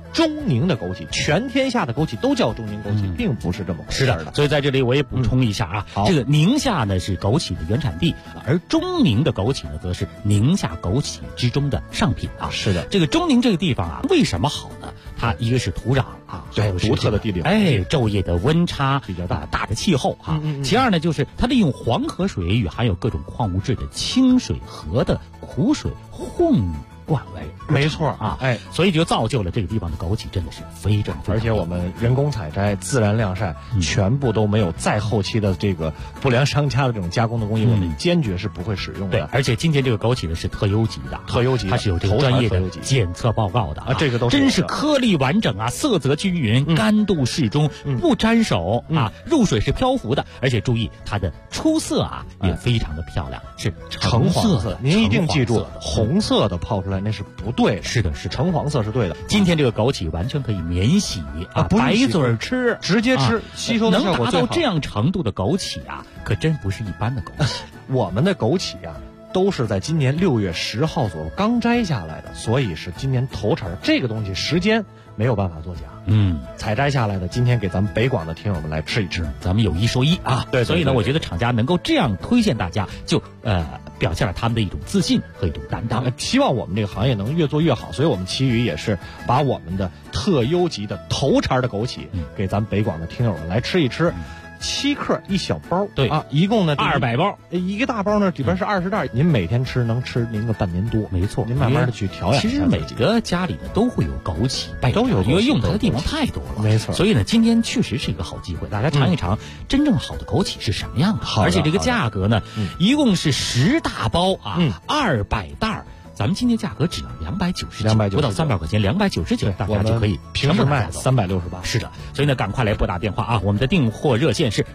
中宁的枸杞，全天下的枸杞都叫中宁枸杞，并不是这么回事的。 所以在这里我也补充一下啊，这个宁夏呢是枸杞的原产地，而中宁的枸杞呢则是宁夏枸杞之中的上品啊。 是的， 这个中宁这个地方啊，为什么好呢？它一个是土壤啊，还有独特的地理， 昼夜的温差比较大的气候啊。其二呢，就是它利用黄河水与含有各种矿物质的清水河的苦水混灌为， 没错啊， 所以就造就了这个地方的枸杞真的是非常而且我们人工采摘、自然晾晒，全部都没有再后期的这个不良商家的这种加工的工艺，我们坚决是不会使用的。 对，而且今天这个枸杞呢是特优级的，它是有这个专业的检测报告的啊， 这个都是真是颗粒完整啊，色泽均匀，干度适中，不沾手啊，入水是漂浮的，而且注意它的出色啊也非常的漂亮，是橙黄色。 您一定记住，红色的泡出来那是不对的。 是的， 橙黄色是对的。 今天这个枸杞完全可以免洗啊，白嘴吃， 直接吃，吸收的效果最好。 能达到这样程度的枸杞啊，可真不是一般的枸杞。 我们的枸杞啊，都是在今年6月10号左右刚摘下来的，所以是今年头茬。这个东西时间没有办法作假。采摘下来的，今天给咱们北广的听友们来吃一吃， 咱们有一说一啊。 对， 所以呢，我觉得厂家能够这样推荐大家，就表现了他们的一种自信和一种担当。 希望我们这个行业能越做越好，所以我们奇宇也是把我们的特优级的头茬的枸杞给咱们北广的听友们来吃一吃。7克一小包， 对啊，一共呢 200包， 一个大包呢里边是20袋，您每天吃能吃您个半年多， 没错。 您慢慢的去调养。 其实每个家里呢都会有枸杞， 都有， 因为用它的地方太多了， 没错。 所以呢，今天确实是一个好机会，大家尝一尝真正好的枸杞是什么样的。而且这个价格呢，一共是10大包啊，200袋。咱们今天价格只要299，不到300块钱，299，大家就可以平时卖368。 是的，所以呢，赶快来拨打电话啊！我们的订货热线是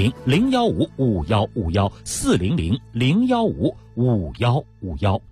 400-015-5151，400-015-5151。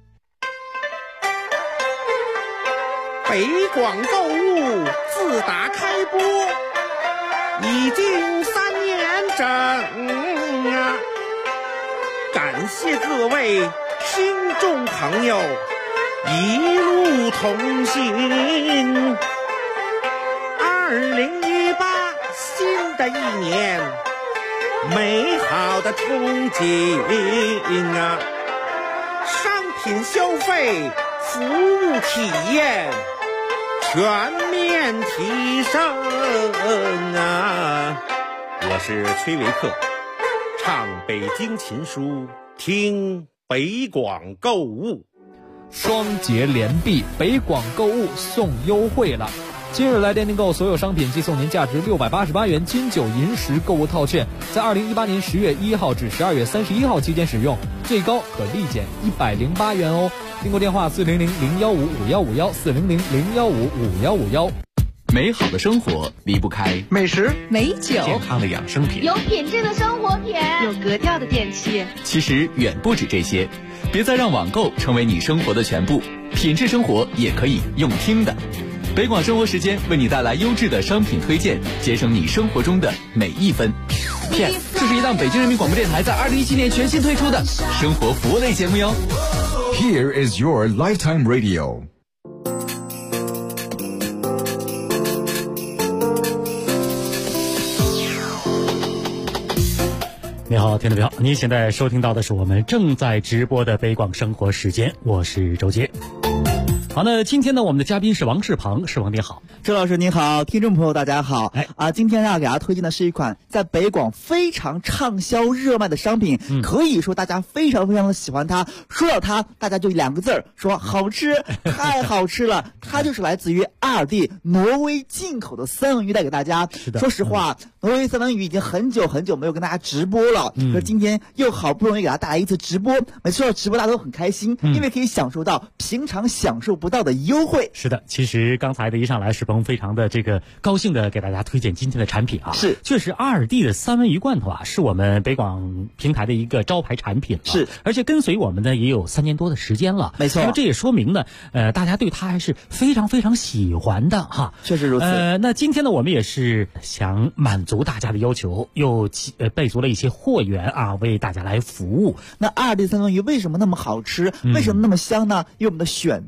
北广购物自打开播已经3年整啊！感谢各位听众朋友一路同行。2018新的一年，美好的憧憬啊！商品消费、服务体验全面提升啊！我是崔维克，唱北京琴书，听北广购物。 双节连璧，北广购物送优惠了。今日来电订购所有商品，即送您价值688元金9银10购物套券，在2018年10月1号至12月31号期间使用，最高可立减108元哦。订购电话400-015-5151，400-015-5151。 美好的生活离不开美食、 美酒、 健康的养生品、 有品质的生活品、 有格调的电器。 其实远不止这些，别再让网购成为你生活的全部，品质生活也可以用听的。北广生活时间为你带来优质的商品推荐，节省你生活中的每一分。这是一档北京人民广播电台在2017年全新推出的生活服务类节目哟。 Here is your lifetime radio。 你好，听众朋友，你现在收听到的是我们正在直播的北广生活时间，我是周杰。好，那今天呢，我们的嘉宾是王世鹏，世鹏你好。 周老师你好，听众朋友大家好。今天要给大家推荐的是一款在北广非常畅销热卖的商品，可以说大家非常非常的喜欢它。说到它，大家就2个字儿，说好吃，太好吃了。它就是来自于阿尔蒂挪威进口的三文鱼带给大家。 是的， 说实话，挪威三文鱼已经很久很久没有跟大家直播了，可是今天又好不容易给大家带来一次直播。每次到直播大家都很开心，因为可以享受到平常享受不到的优惠。 是的，其实刚才的一上来，世鹏非常的这个高兴的给大家推荐今天的产品啊。 是， 确实阿尔蒂的三文鱼罐头啊，是我们北广平台的一个招牌产品了。 是， 而且跟随我们呢也有3年多的时间了。 没错， 那么这也说明呢，大家对它还是非常非常喜欢的哈。 确实如此。 那今天呢，我们也是想满足大家的要求，又备足了一些货源啊，为大家来服务。 那阿尔蒂三文鱼为什么那么好吃？为什么那么香呢？因为我们的选材很重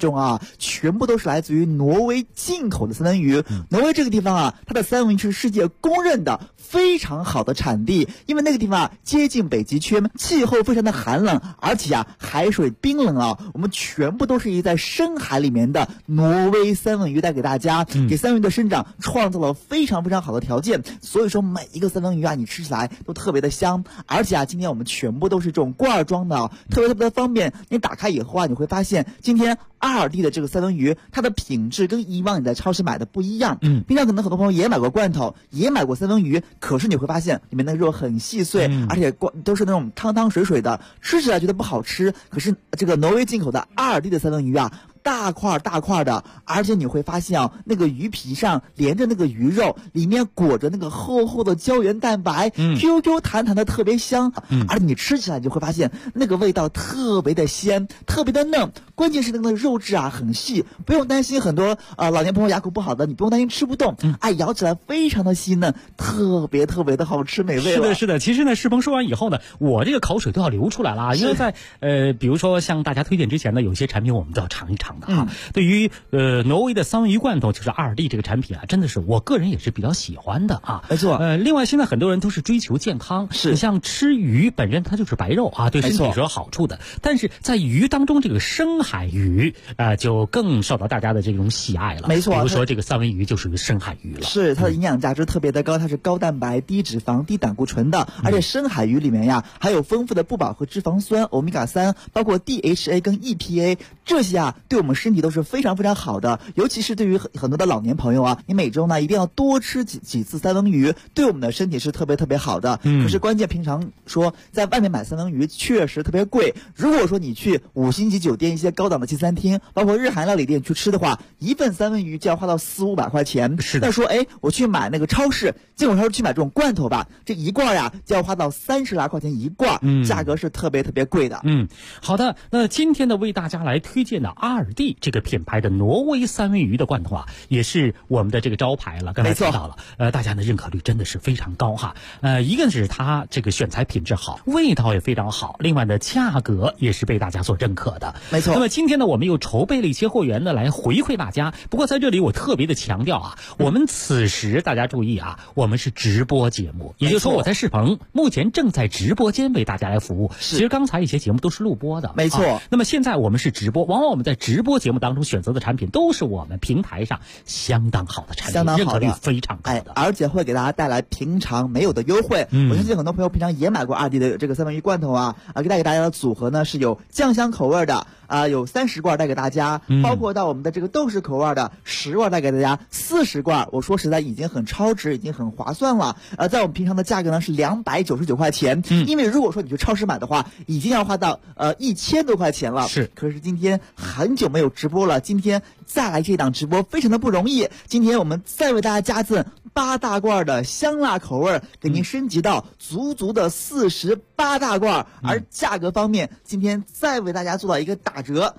中啊，全部都是来自于挪威进口的三文鱼。挪威这个地方啊，它的三文鱼是世界公认的非常好的产地，因为那个地方啊接近北极圈，气候非常的寒冷，而且啊海水冰冷啊，我们全部都是在深海里面的挪威三文鱼带给大家，给三文鱼的生长创造了非常非常好的条件。所以说每一个三文鱼啊，你吃起来都特别的香，而且啊，今天我们全部都是这种罐装的，特别特别的方便。你打开以后啊，你会发现今天阿尔蒂的这个三文鱼，它的品质跟以往你在超市买的不一样。平常可能很多朋友也买过罐头，也买过三文鱼，可是你会发现里面的肉很细碎，而且都是那种汤汤水水的，吃起来觉得不好吃。可是这个挪威进口的阿尔蒂的三文鱼啊，大块大块的，而且你会发现啊，那个鱼皮上连着那个鱼肉，里面裹着那个厚厚的胶原蛋白，QQ 弹弹的特别香，而且你吃起来就会发现那个味道特别的鲜，特别的嫩，关键是那个肉质啊很细，不用担心很多老年朋友牙口不好的，你不用担心吃不动，咬起来非常的细嫩，特别特别的好吃美味。 是的，是的。其实呢，世鹏说完以后呢，我这个口水都要流出来了，因为在比如说像大家推荐之前呢，有些产品我们都要尝一尝。对于挪威的三文鱼罐头，就是阿尔蒂这个产品啊，真的是我个人也是比较喜欢的啊。 没错。 另外现在很多人都是追求健康，你像吃鱼本身它就是白肉啊，对身体是有好处的。但是在鱼当中，这个深海鱼就更受到大家的这种喜爱了。 没错。 比如说这个三文鱼就属于深海鱼了。 是，它的营养价值特别的高，它是高蛋白、低脂肪、低胆固醇的，而且深海鱼里面呀还有丰富的不饱和脂肪酸欧米伽3，包括 DHA 跟 EPA， 这些啊对我们身体都是非常非常好的，尤其是对于很多的老年朋友啊，你每周呢一定要多吃几次三文鱼，对我们的身体是特别特别好的。可是关键平常说在外面买三文鱼确实特别贵，如果说你去5星级酒店一些高档的西餐厅，包括日韩料理店去吃的话，一份三文鱼就要花到400-500块钱。 是的。 那说我去买那个超市，进口超市去买这种罐头吧，这一罐呀就要花到30来块钱一罐，价格是特别特别贵的。 好的，那今天呢为大家来推荐的阿尔蒂这个品牌的挪威三文鱼的罐头啊，也是我们的这个招牌了。刚才提到了，大家的认可率真的是非常高哈。一个是它这个选材品质好，味道也非常好，另外呢价格也是被大家所认可的。 没错。 那么今天呢我们又筹备了一些货源呢来回馈大家。不过在这里我特别的强调啊，我们此时大家注意啊，我们是直播节目，也就是说我在世鹏目前正在直播间为大家来服务。其实刚才一些节目都是录播的。 没错。 那么现在我们是直播，往往我们在直播节目当中选择的产品都是我们平台上相当好的产品，认可率非常高的， 而且会给大家带来平常没有的优惠。我相信很多朋友平常也买过阿尔蒂的这个三文鱼罐头啊，带给大家的组合呢是有酱香口味的有30罐带给大家，包括到我们的这个豆豉口味的10罐带给大家，40罐我说实在已经很超值，已经很划算了。在我们平常的价格呢是299块钱，因为如果说你去超市买的话，已经要花到1000多块钱了。 是。 可是今天很久没有直播了，今天再来这档直播非常的不容易。今天我们再为大家加赠8大罐的香辣口味，给您升级到足的48大罐。而价格方面，今天再为大家做到一个打折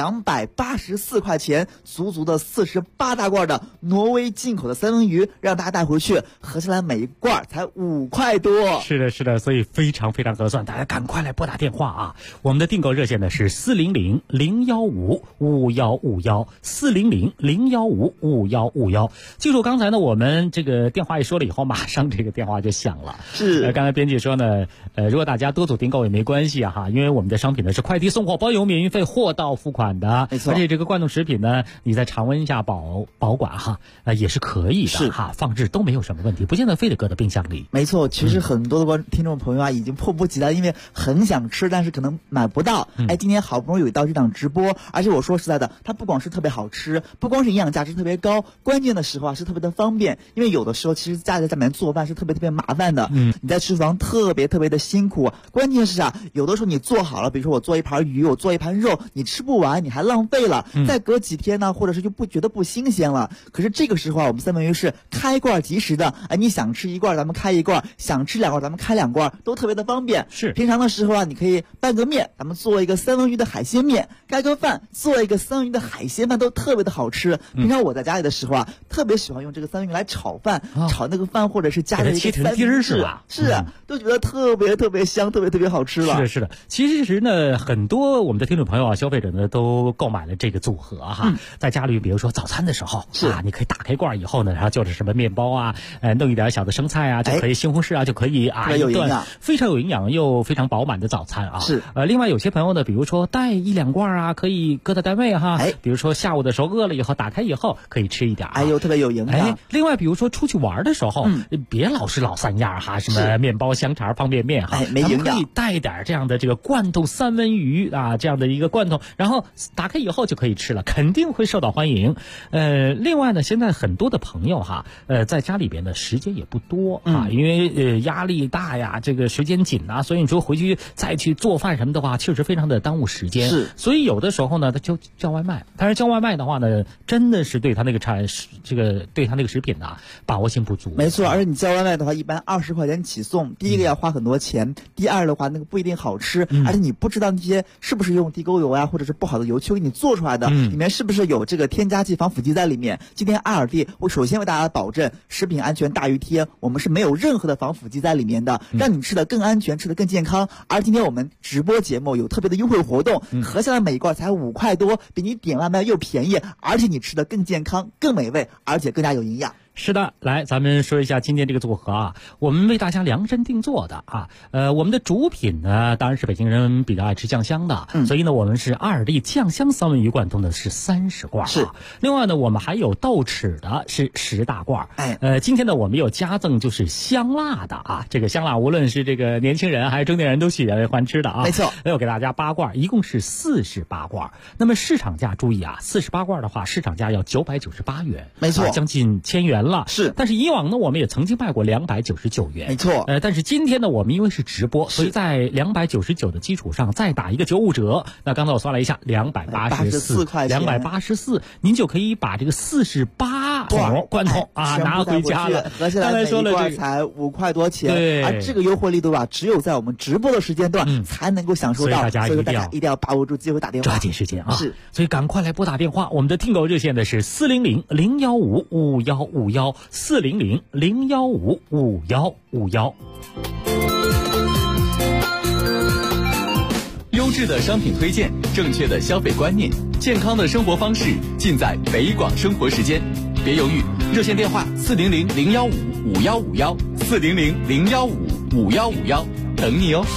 ，284块钱，足的48大罐的挪威进口的三文鱼，让大家带回去，合起来每一罐才5块多。 是的，是的，所以非常非常合算，大家赶快来拨打电话啊！我们的订购热线呢是400-015-5151，400-015-5151。记住刚才呢我们这个电话一说了以后，马上这个电话就响了。 是。 刚才编辑说呢，如果大家多组订购也没关系啊，因为我们的商品呢是快递送货包邮免运费，货到付款的。 没错。 而且这个罐头食品呢，你在常温下保管也是可以的放置都没有什么问题，不见得非得搁到冰箱里。 没错。其实很多的听众朋友啊，已经迫不及待，因为很想吃，但是可能买不到。今天好不容易有到这档直播，而且我说实在的，它不光是特别好吃，不光是营养价值特别高，关键的时候啊是特别的方便。因为有的时候其实家里在里面做饭是特别特别麻烦的，你在厨房特别特别的辛苦。关键是有的时候你做好了，比如说我做一盘鱼，我做一盘肉，你吃不完，你还浪费了，再隔几天呢，或者是就不觉得不新鲜了。可是这个时候啊，我们三文鱼是开罐即食的，你想吃一罐咱们开一罐，想吃2罐咱们开2罐，都特别的方便。 是。 平常的时候啊，你可以拌个面，咱们做一个三文鱼的海鲜面，盖个饭，做一个三文鱼的海鲜饭，都特别的好吃。平常我在家里的时候啊，特别喜欢用这个三文鱼来炒饭，炒那个饭，或者是加一个三文鱼是吧？ 是都觉得特别特别香，特别特别好吃了。 是的，是的。其实呢，很多我们的听众朋友啊，消费者呢都购买了这个组合哈，在家里比如说早餐的时候你可以打开罐以后呢，然后就是什么面包啊，弄一点小的生菜啊，就可以西红柿啊，就可以一顿非常有营养又非常饱满的早餐啊。 是另外有些朋友呢，比如说带1-2罐啊，可以搁在单位哈，比如说下午的时候饿了以后打开以后可以吃一点， 特别有营养。 另外比如说出去玩的时候，别老是老三样哈，什么面包、香肠、方便面哈， 没营养， 可以带点这样的这个罐头三文鱼啊，这样的一个罐头，然后打开以后就可以吃了，肯定会受到欢迎。另外呢，现在很多的朋友哈，在家里边的时间也不多啊，因为压力大呀，这个时间紧啊，所以你说回去再去做饭什么的话，确实非常的耽误时间。 是， 所以有的时候呢，他就叫外卖，但是叫外卖的话呢，真的是对他那个对他那个食品啊把握性不足。 没错，而且你叫外卖的话，一般20块钱起送，第一个要花很多钱，第二的话那个不一定好吃，而且你不知道那些是不是用地沟油啊，或者是不好的油去给你做出来的，里面是不是有这个添加剂、防腐剂在里面。今天阿尔蒂我首先为大家保证食品安全大于天，我们是没有任何的防腐剂在里面的，让你吃的更安全，吃的更健康。而今天我们直播节目有特别的优惠活动，合下来每一罐才5块多，比你点外卖又便宜，而且你吃的更健康、更美味，而且更加有营养。 是的，来，咱们说一下今天这个组合啊，我们为大家量身定做的啊。我们的主品呢，当然是北京人比较爱吃酱香的，所以呢，我们是阿尔蒂酱香三文鱼罐头呢是30罐， 是。 另外呢，我们还有豆豉的是10大罐。今天呢，我们有加赠就是香辣的啊，这个香辣无论是这个年轻人还是中年人都喜欢吃的啊。 没错， 要给大家8罐，一共是48罐。那么市场价注意啊，48罐的话，市场价要998元， 没错， 将近1000元。 是， 但是以往呢，我们也曾经卖过299元， 没错。 但是今天呢，我们因为是直播，所以在299的基础上再打一个95折。那刚才我算了一下，284 块钱 ，284，您就可以把这个48桶罐头拿回家了。 合起来每一罐才5块多钱， 对。 而这个优惠力度啊，只有在我们直播的时间段才能够享受到， 所以大家一定要把握住机会打电话， 抓紧时间啊！ 是， 所以赶快来拨打电话，我们的听购热线的是400-015-5151，400-015-5151。 优质的商品推荐，正确的消费观念，健康的生活方式，尽在北广生活时间。别犹豫，热线电话400-015-5151，400-015-5151，等你哦。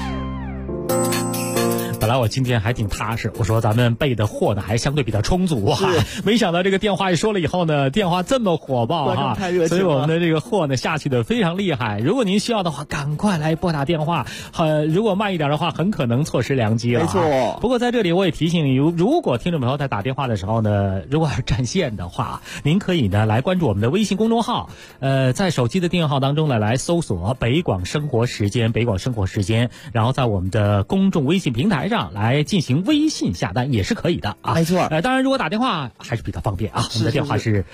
本来我今天还挺踏实，我说咱们备的货呢还相对比较充足啊，没想到这个电话一说了以后呢，电话这么火爆啊，所以我们的这个货呢下去的非常厉害。如果您需要的话，赶快来拨打电话，如果慢一点的话，很可能错失良机了。 没错。 不过在这里我也提醒你，如果听众朋友在打电话的时候呢，如果是占线的话，您可以呢来关注我们的微信公众号，在手机的订阅号当中呢来搜索北广生活时间，北广生活时间，然后在我们的公众微信平台上来进行微信下单也是可以的啊。 没错。 当然如果打电话还是比较方便啊，我们的电话是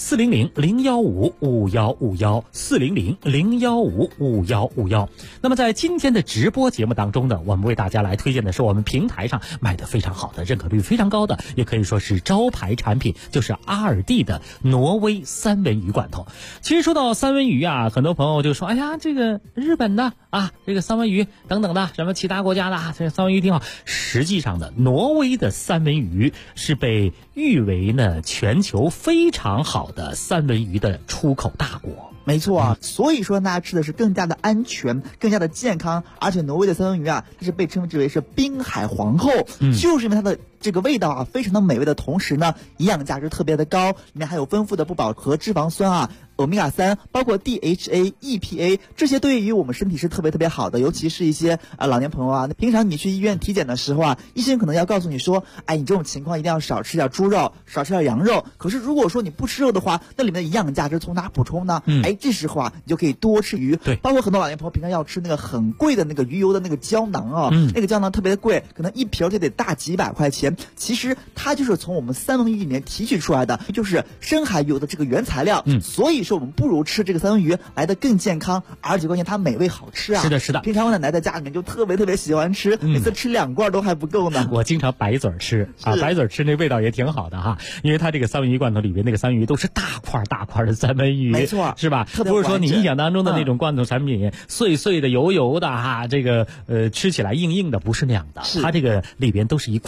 400-015-5151，400-015-5151。那么在今天的直播节目当中呢，我们为大家来推荐的是我们平台上卖的非常好的、认可率非常高的，也可以说是招牌产品，就是阿尔蒂的挪威三文鱼罐头。其实说到三文鱼啊，很多朋友就说，哎呀，这个日本的啊，这个三文鱼等等的，什么其他国家的这个三文鱼挺好。实际上呢，挪威的三文鱼是被誉为呢全球非常好的三文鱼的出口大国。 没错啊，所以说大家吃的是更加的安全，更加的健康，而且挪威的三文鱼啊，它是被称之为是滨海皇后，就是因为它的这个味道啊非常的美味的同时呢，营养价值特别的高，里面还有丰富的不饱和脂肪酸啊、欧米伽3，包括 DHA、EPA， 这些对于我们身体是特别好的，尤其是一些老年朋友啊，平常你去医院体检的时候啊，医生可能要告诉你说，哎，你这种情况一定要少吃点猪肉，少吃点羊肉。可是如果说你不吃肉的话，那里面的营养价值从哪补充呢？这时候啊，你就可以多吃鱼。 对， 包括很多老年朋友平常要吃那个很贵的那个鱼油的那个胶囊啊，那个胶囊特别的贵，可能一瓶就得大几百块钱。其实它就是从我们三文鱼里面提取出来的，就是深海鱼油的这个原材料。所以说我们不如吃这个三文鱼来的更健康，而且关键它美味好吃啊。 是的，是的。 平常我奶奶在家里面就特别喜欢吃，每次吃2罐都还不够呢。 我经常白嘴吃啊，白嘴吃那味道也挺好的哈，因为它这个三文鱼罐头里面那个三文鱼都是大块的三文鱼， 没错， 是吧？不是说你印象当中的那种罐头产品，碎碎的、油的哈，这个吃起来硬的，不是那样的。它这个里边都是一块一块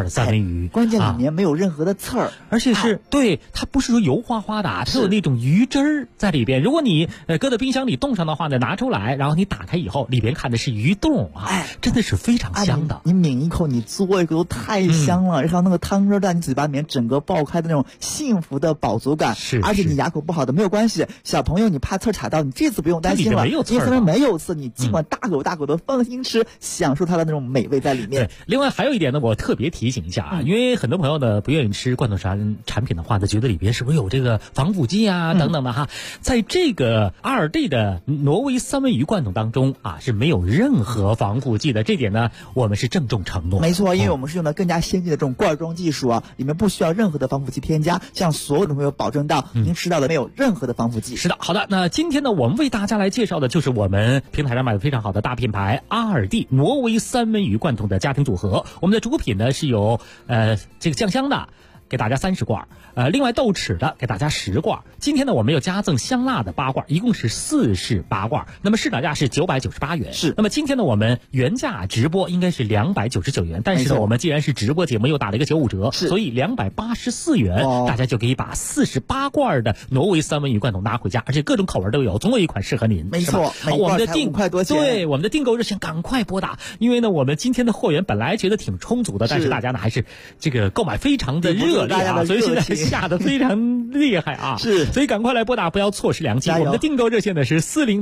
的三文鱼， 关键里面没有任何的刺儿， 而且是对它不是说油花花的，它有那种鱼汁儿在里边。如果你搁在冰箱里冻上的话呢，拿出来，然后你打开以后，里边看的是鱼冻啊，真的是非常香的。 你抿一口，你嘬一口都太香了，然后那个汤汁在你嘴巴里面整个爆开的那种幸福的饱足感。 是， 而且你牙口不好的没有关系，小朋友你怕刺卡到，你这次不用担心了，因为上面没有刺，你尽管大口大口的放心吃，享受它的那种美味在里面。 对，另外还有一点呢，我特别提醒一下啊，因为很多朋友呢不愿意吃罐头产品的话呢，觉得里边是不是有这个防腐剂啊等等的哈，在这个2D 的挪威三文鱼罐头当中啊是没有任何防腐剂的，这点呢我们是郑重承诺。 没错，因为我们是用的更加先进的这种罐装技术啊，里面不需要任何的防腐剂添加，向所有的朋友保证到您吃到的没有任何的防腐剂。 是的，好的，那今天呢我们为大家来介绍的就是我们平台上买的非常好的大品牌2D 挪威三文鱼罐头的家庭组合。我们的主品呢是有这个酱香的，给大家30罐，另外豆豉的给大家10罐。今天呢，我们又加赠香辣的8罐，一共是48罐。那么市场价是998元。 是。 那么今天呢，我们原价直播应该是299元，但是呢，我们既然是直播节目，又打了一个95折，所以284元，大家就可以把48罐的挪威三文鱼罐头拿回家，而且各种口味都有，总有一款适合您。 没错， 好，我们的 5块多钱。 对，我们的订购热线赶快拨打，因为呢，我们今天的货源本来觉得挺充足的，但是大家呢还是这个购买非常的热烈啊，所以现在下的非常厉害啊， 是， 所以赶快来拨打，不要错失良机。我们的订购热线呢是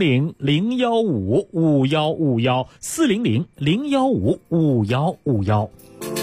400-015-5151，400-015-5151。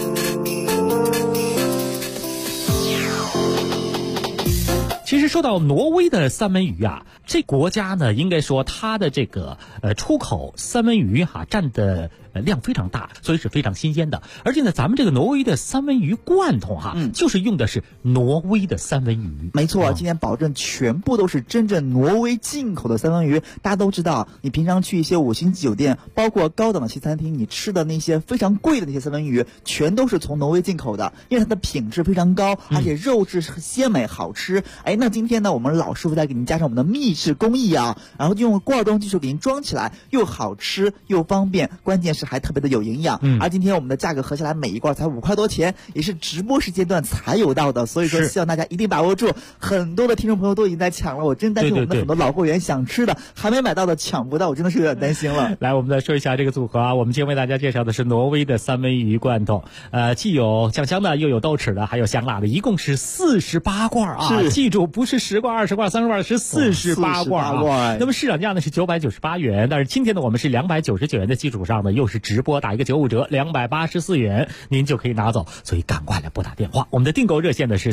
其实说到挪威的三文鱼啊，这国家呢，应该说它的这个出口三文鱼占的量非常大，所以是非常新鲜的。而且呢，咱们这个挪威的三文鱼罐头就是用的是挪威的三文鱼。 没错，今天保证全部都是真正挪威进口的三文鱼。大家都知道，你平常去一些5星级酒店，包括高档的西餐厅，你吃的那些非常贵的那些三文鱼，全都是从挪威进口的，因为它的品质非常高，而且肉质鲜美好吃。那今天呢，我们老师傅再给您加上我们的秘制工艺啊，然后就用罐装技术给您装起来，又好吃又方便，关键是还特别的有营养。而今天我们的价格合下来每一罐才5块多钱，也是直播时间段才有到的，所以说希望大家一定把握住。很多的听众朋友都已经在抢了，我真担心我们的很多老会员想吃的还没买到的抢不到，我真的是有点担心了。 来，我们再说一下这个组合啊，我们今天为大家介绍的是挪威的三文鱼罐头，既有酱香的，又有豆豉的，还有香辣的，一共是48罐啊！记住，不是10罐、20罐、30罐，是48罐啊！那么市场价呢是998元，但是今天呢我们是299元的基础上呢，又是直播打一个95折，284元，您就可以拿走，所以赶快来拨打电话。我们的订购热线呢是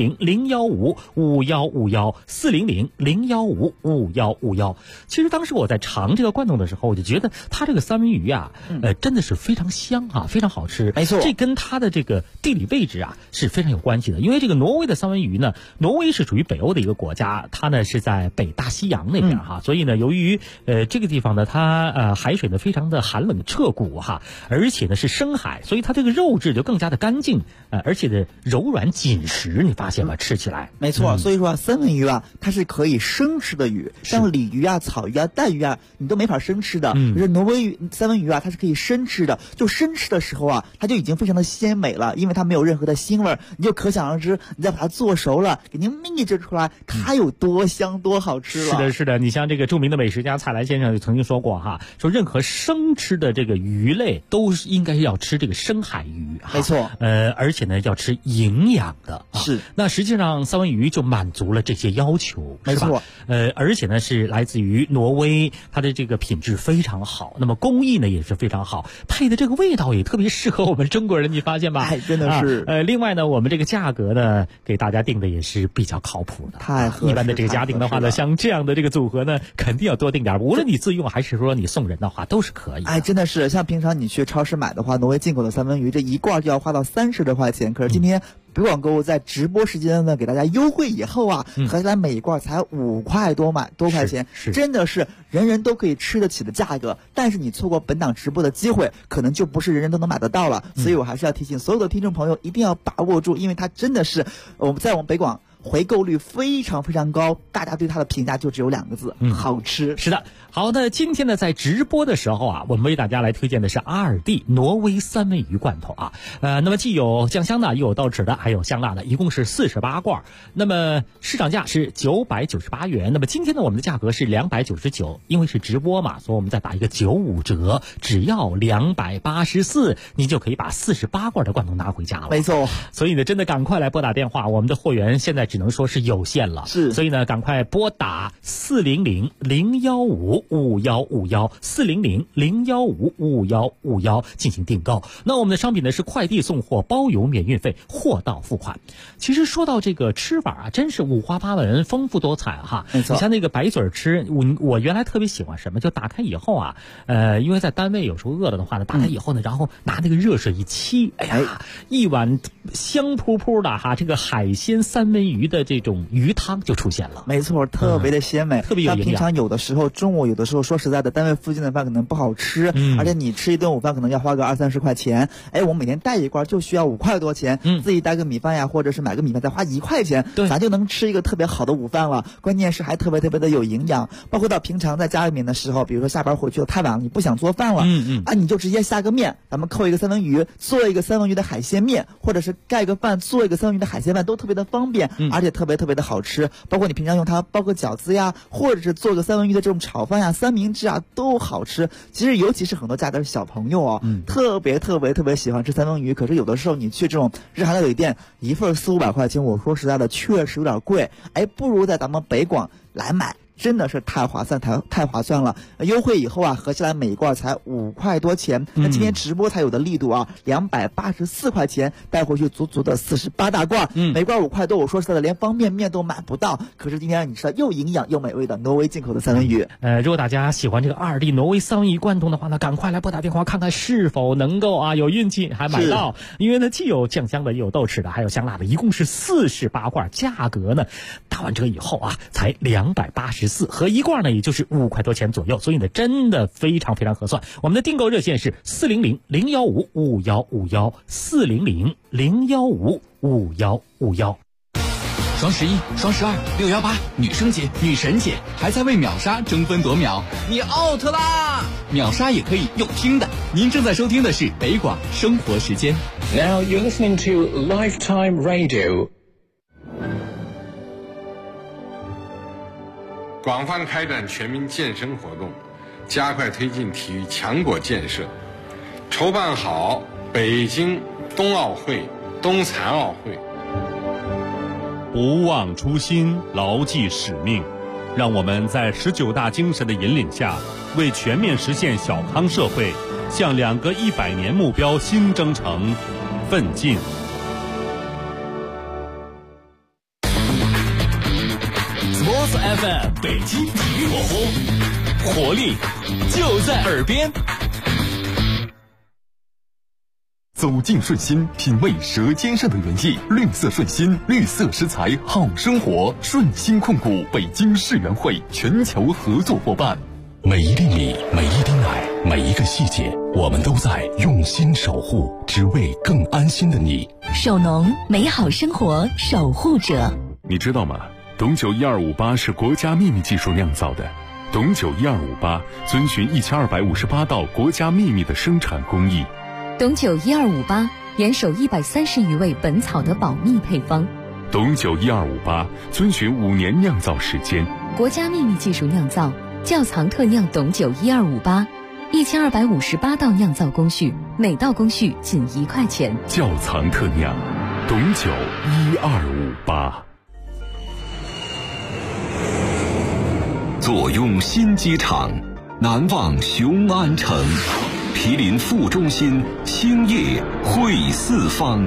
400-015-5151，400-015-5151。其实当时我在尝这个罐头的时候，我就觉得它这个三文鱼啊，真的是非常香啊，非常好吃。 没错， 这跟它的这个地理位置啊是非常有关系的。因为这个挪威的三文鱼呢，挪威是属于北欧的一个国家，它呢是在北大西洋那边所以呢，由于这个地方呢，它海水呢非常的寒冷彻骨而且呢是深海，所以它这个肉质就更加的干净，而且呢柔软紧实，你发现吗？吃起来没错。所以说三文鱼啊，它是可以生吃的鱼，像鲤鱼啊、草鱼啊、带鱼啊，你都没法生吃的。可是挪威鱼三文鱼啊，它是可以生吃的。就生吃的时候啊，它就已经非常的鲜美了，因为它没有任何的腥味，你就可想而知，你再把它做熟了，给您秘制出来，它有多香多好吃了。 是的，是的。你像这个著名的美食家蔡澜先生就曾经说过说任何生吃的这个鱼类都是应该要吃这个深海鱼。 没错。 而且呢要吃营养的。 是。 那实际上三文鱼就满足了这些要求， 没错。 而且呢是来自于挪威，它的这个品质非常好，那么工艺呢也是非常好，配的这个味道也特别适合我们中国人，你发现吧？ 真的是。 另外呢，我们这个价格呢给大家定的也是比较靠谱的， 太合适。 一般的这个家庭的话呢，像这样的这个组合呢，肯定要多定点，无论你自用还是说你送人的话，都是可以的。 真的是，像平常你去超市买的话，挪威进口的三文鱼这一罐就要花到30多块钱，可是今天北广购物在直播时间呢给大家优惠以后合起来每一罐才5块多块钱，真的是人人都可以吃得起的价格。但是你错过本档直播的机会，可能就不是人人都能买得到了。所以我还是要提醒所有的听众朋友一定要把握住，因为它真的是我们北广回购率非常非常高，大家对它的评价就只有2个字，好吃。 是的，好的，今天呢在直播的时候啊，我们为大家来推荐的是阿尔蒂挪威三文鱼罐头啊，那么既有酱香的，又有豆豉的，还有香辣的，一共是48罐，那么市场价是998元，那么今天呢我们的价格是299，因为是直播嘛，所以我们再打一个95折，只要284，你就可以把48罐的罐头拿回家了。 没错， 所以呢真的赶快来拨打电话，我们的货源现在只能说是有限了， 是， 所以呢赶快拨打400-015-5151，400-015-5151进行订购。那我们的商品呢是快递送货，包邮免运费，货到付款。其实说到这个吃法啊，真是五花八门，丰富多彩哈。 没错， 你像那个白嘴吃，我原来特别喜欢什么，就打开以后啊，因为在单位有时候饿了的话呢，打开以后呢，然后拿那个热水一沏，哎呀，一碗香扑扑的哈，这个海鲜三文鱼的这种鱼汤就出现了。 没错，特别的鲜美， 特别有营养。 平常有的时候中午有的时候说实在的，单位附近的饭可能不好吃，而且你吃一顿午饭可能要花个20-30块钱，哎，我每天带一罐就需要5块多钱，自己带个米饭呀，或者是买个米饭再花1块钱，咱就能吃一个特别好的午饭了。关键是还特别特别的有营养，包括到平常在家里面的时候，比如说下班回去了太晚了，你不想做饭了，你就直接下个面，咱们扣一个三文鱼，做一个三文鱼的海鲜面，或者是盖个饭做一个三文鱼的海鲜饭，都特别的方便，而且特别特别的好吃。包括你平常用它包个饺子呀，或者是做个三文鱼的这种炒饭呀、三明治啊，都好吃。其实尤其是很多家的小朋友哦，特别特别特别喜欢吃三文鱼。可是有的时候你去这种日韩料理店，一份400-500块钱，我说实在的确实有点贵，哎，不如在咱们北广来买。真的是太划算，太划算了！优惠以后啊，合起来每一罐才5块多钱。那今天直播才有的力度啊，284块钱带回去足足的48大罐，每罐5块多。我说实在的，连方便面都买不到。可是今天你吃到又营养又美味的挪威进口的三文鱼。 如果大家喜欢这个阿尔蒂挪威三文鱼罐头的话呢，赶快来拨打电话看看是否能够啊有运气还买到。因为呢，既有酱香的，也有豆豉的，还有香辣的，一共是48罐，价格呢打完折以后啊才284。和一罐呢，也就是5块多钱左右，所以呢，真的非常非常合算。我们的订购热线是400-015-5151，400-015-5151。 双11、双12、618，女生节、女神节，还在为秒杀争分夺秒，你 out 啦！秒杀也可以用听的。您正在收听的是北广生活时间。 Now you're listening to Lifetime Radio。 广泛开展全民健身活动，加快推进体育强国建设，筹办好北京冬奥会、冬残奥会。 不忘初心，牢记使命，让我们在19大精神的引领下，为全面实现小康社会，向2个100年目标新征程奋进。 FM 北京体育广播，活力就在耳边。 走进顺心，品味舌尖上的原意。绿色顺心，绿色食材好生活。顺心控股北京世园会全球合作伙伴。 每一粒米，每一滴奶，每一个细节，我们都在用心守护，只为更安心的你。 首农，美好生活守护者。 你知道吗？董酒1258是国家秘密技术酿造的。董酒1258遵循1258道国家秘密的生产工艺。 董酒1258严守130余味本草的保密配方。 董酒1258遵循5年酿造时间， 国家秘密技术酿造，窖藏特酿董酒1258，1258道酿造工序，每道工序仅1块钱。 窖藏特酿，董酒1258。 坐拥新机场，难忘雄安城。毗邻副中心，兴业汇四方。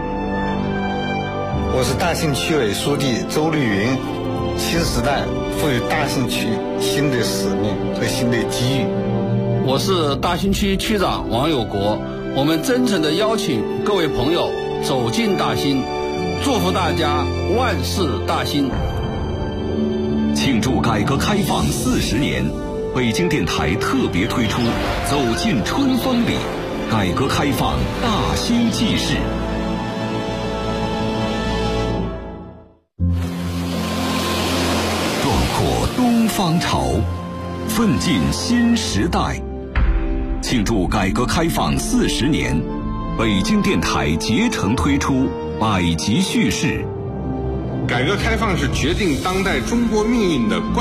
我是大兴区委书记周绿云。新时代赋予大兴区新的使命和新的机遇。 我是大兴区区长王有国。我们真诚地邀请各位朋友走进大兴，祝福大家万事大兴。 庆祝改革开放40年，北京电台特别推出走进春风里，改革开放大兴纪事。 东方潮，奋进新时代。庆祝改革开放40年，北京电台竭诚推出百集叙事。 改革开放是决定当代中国命运的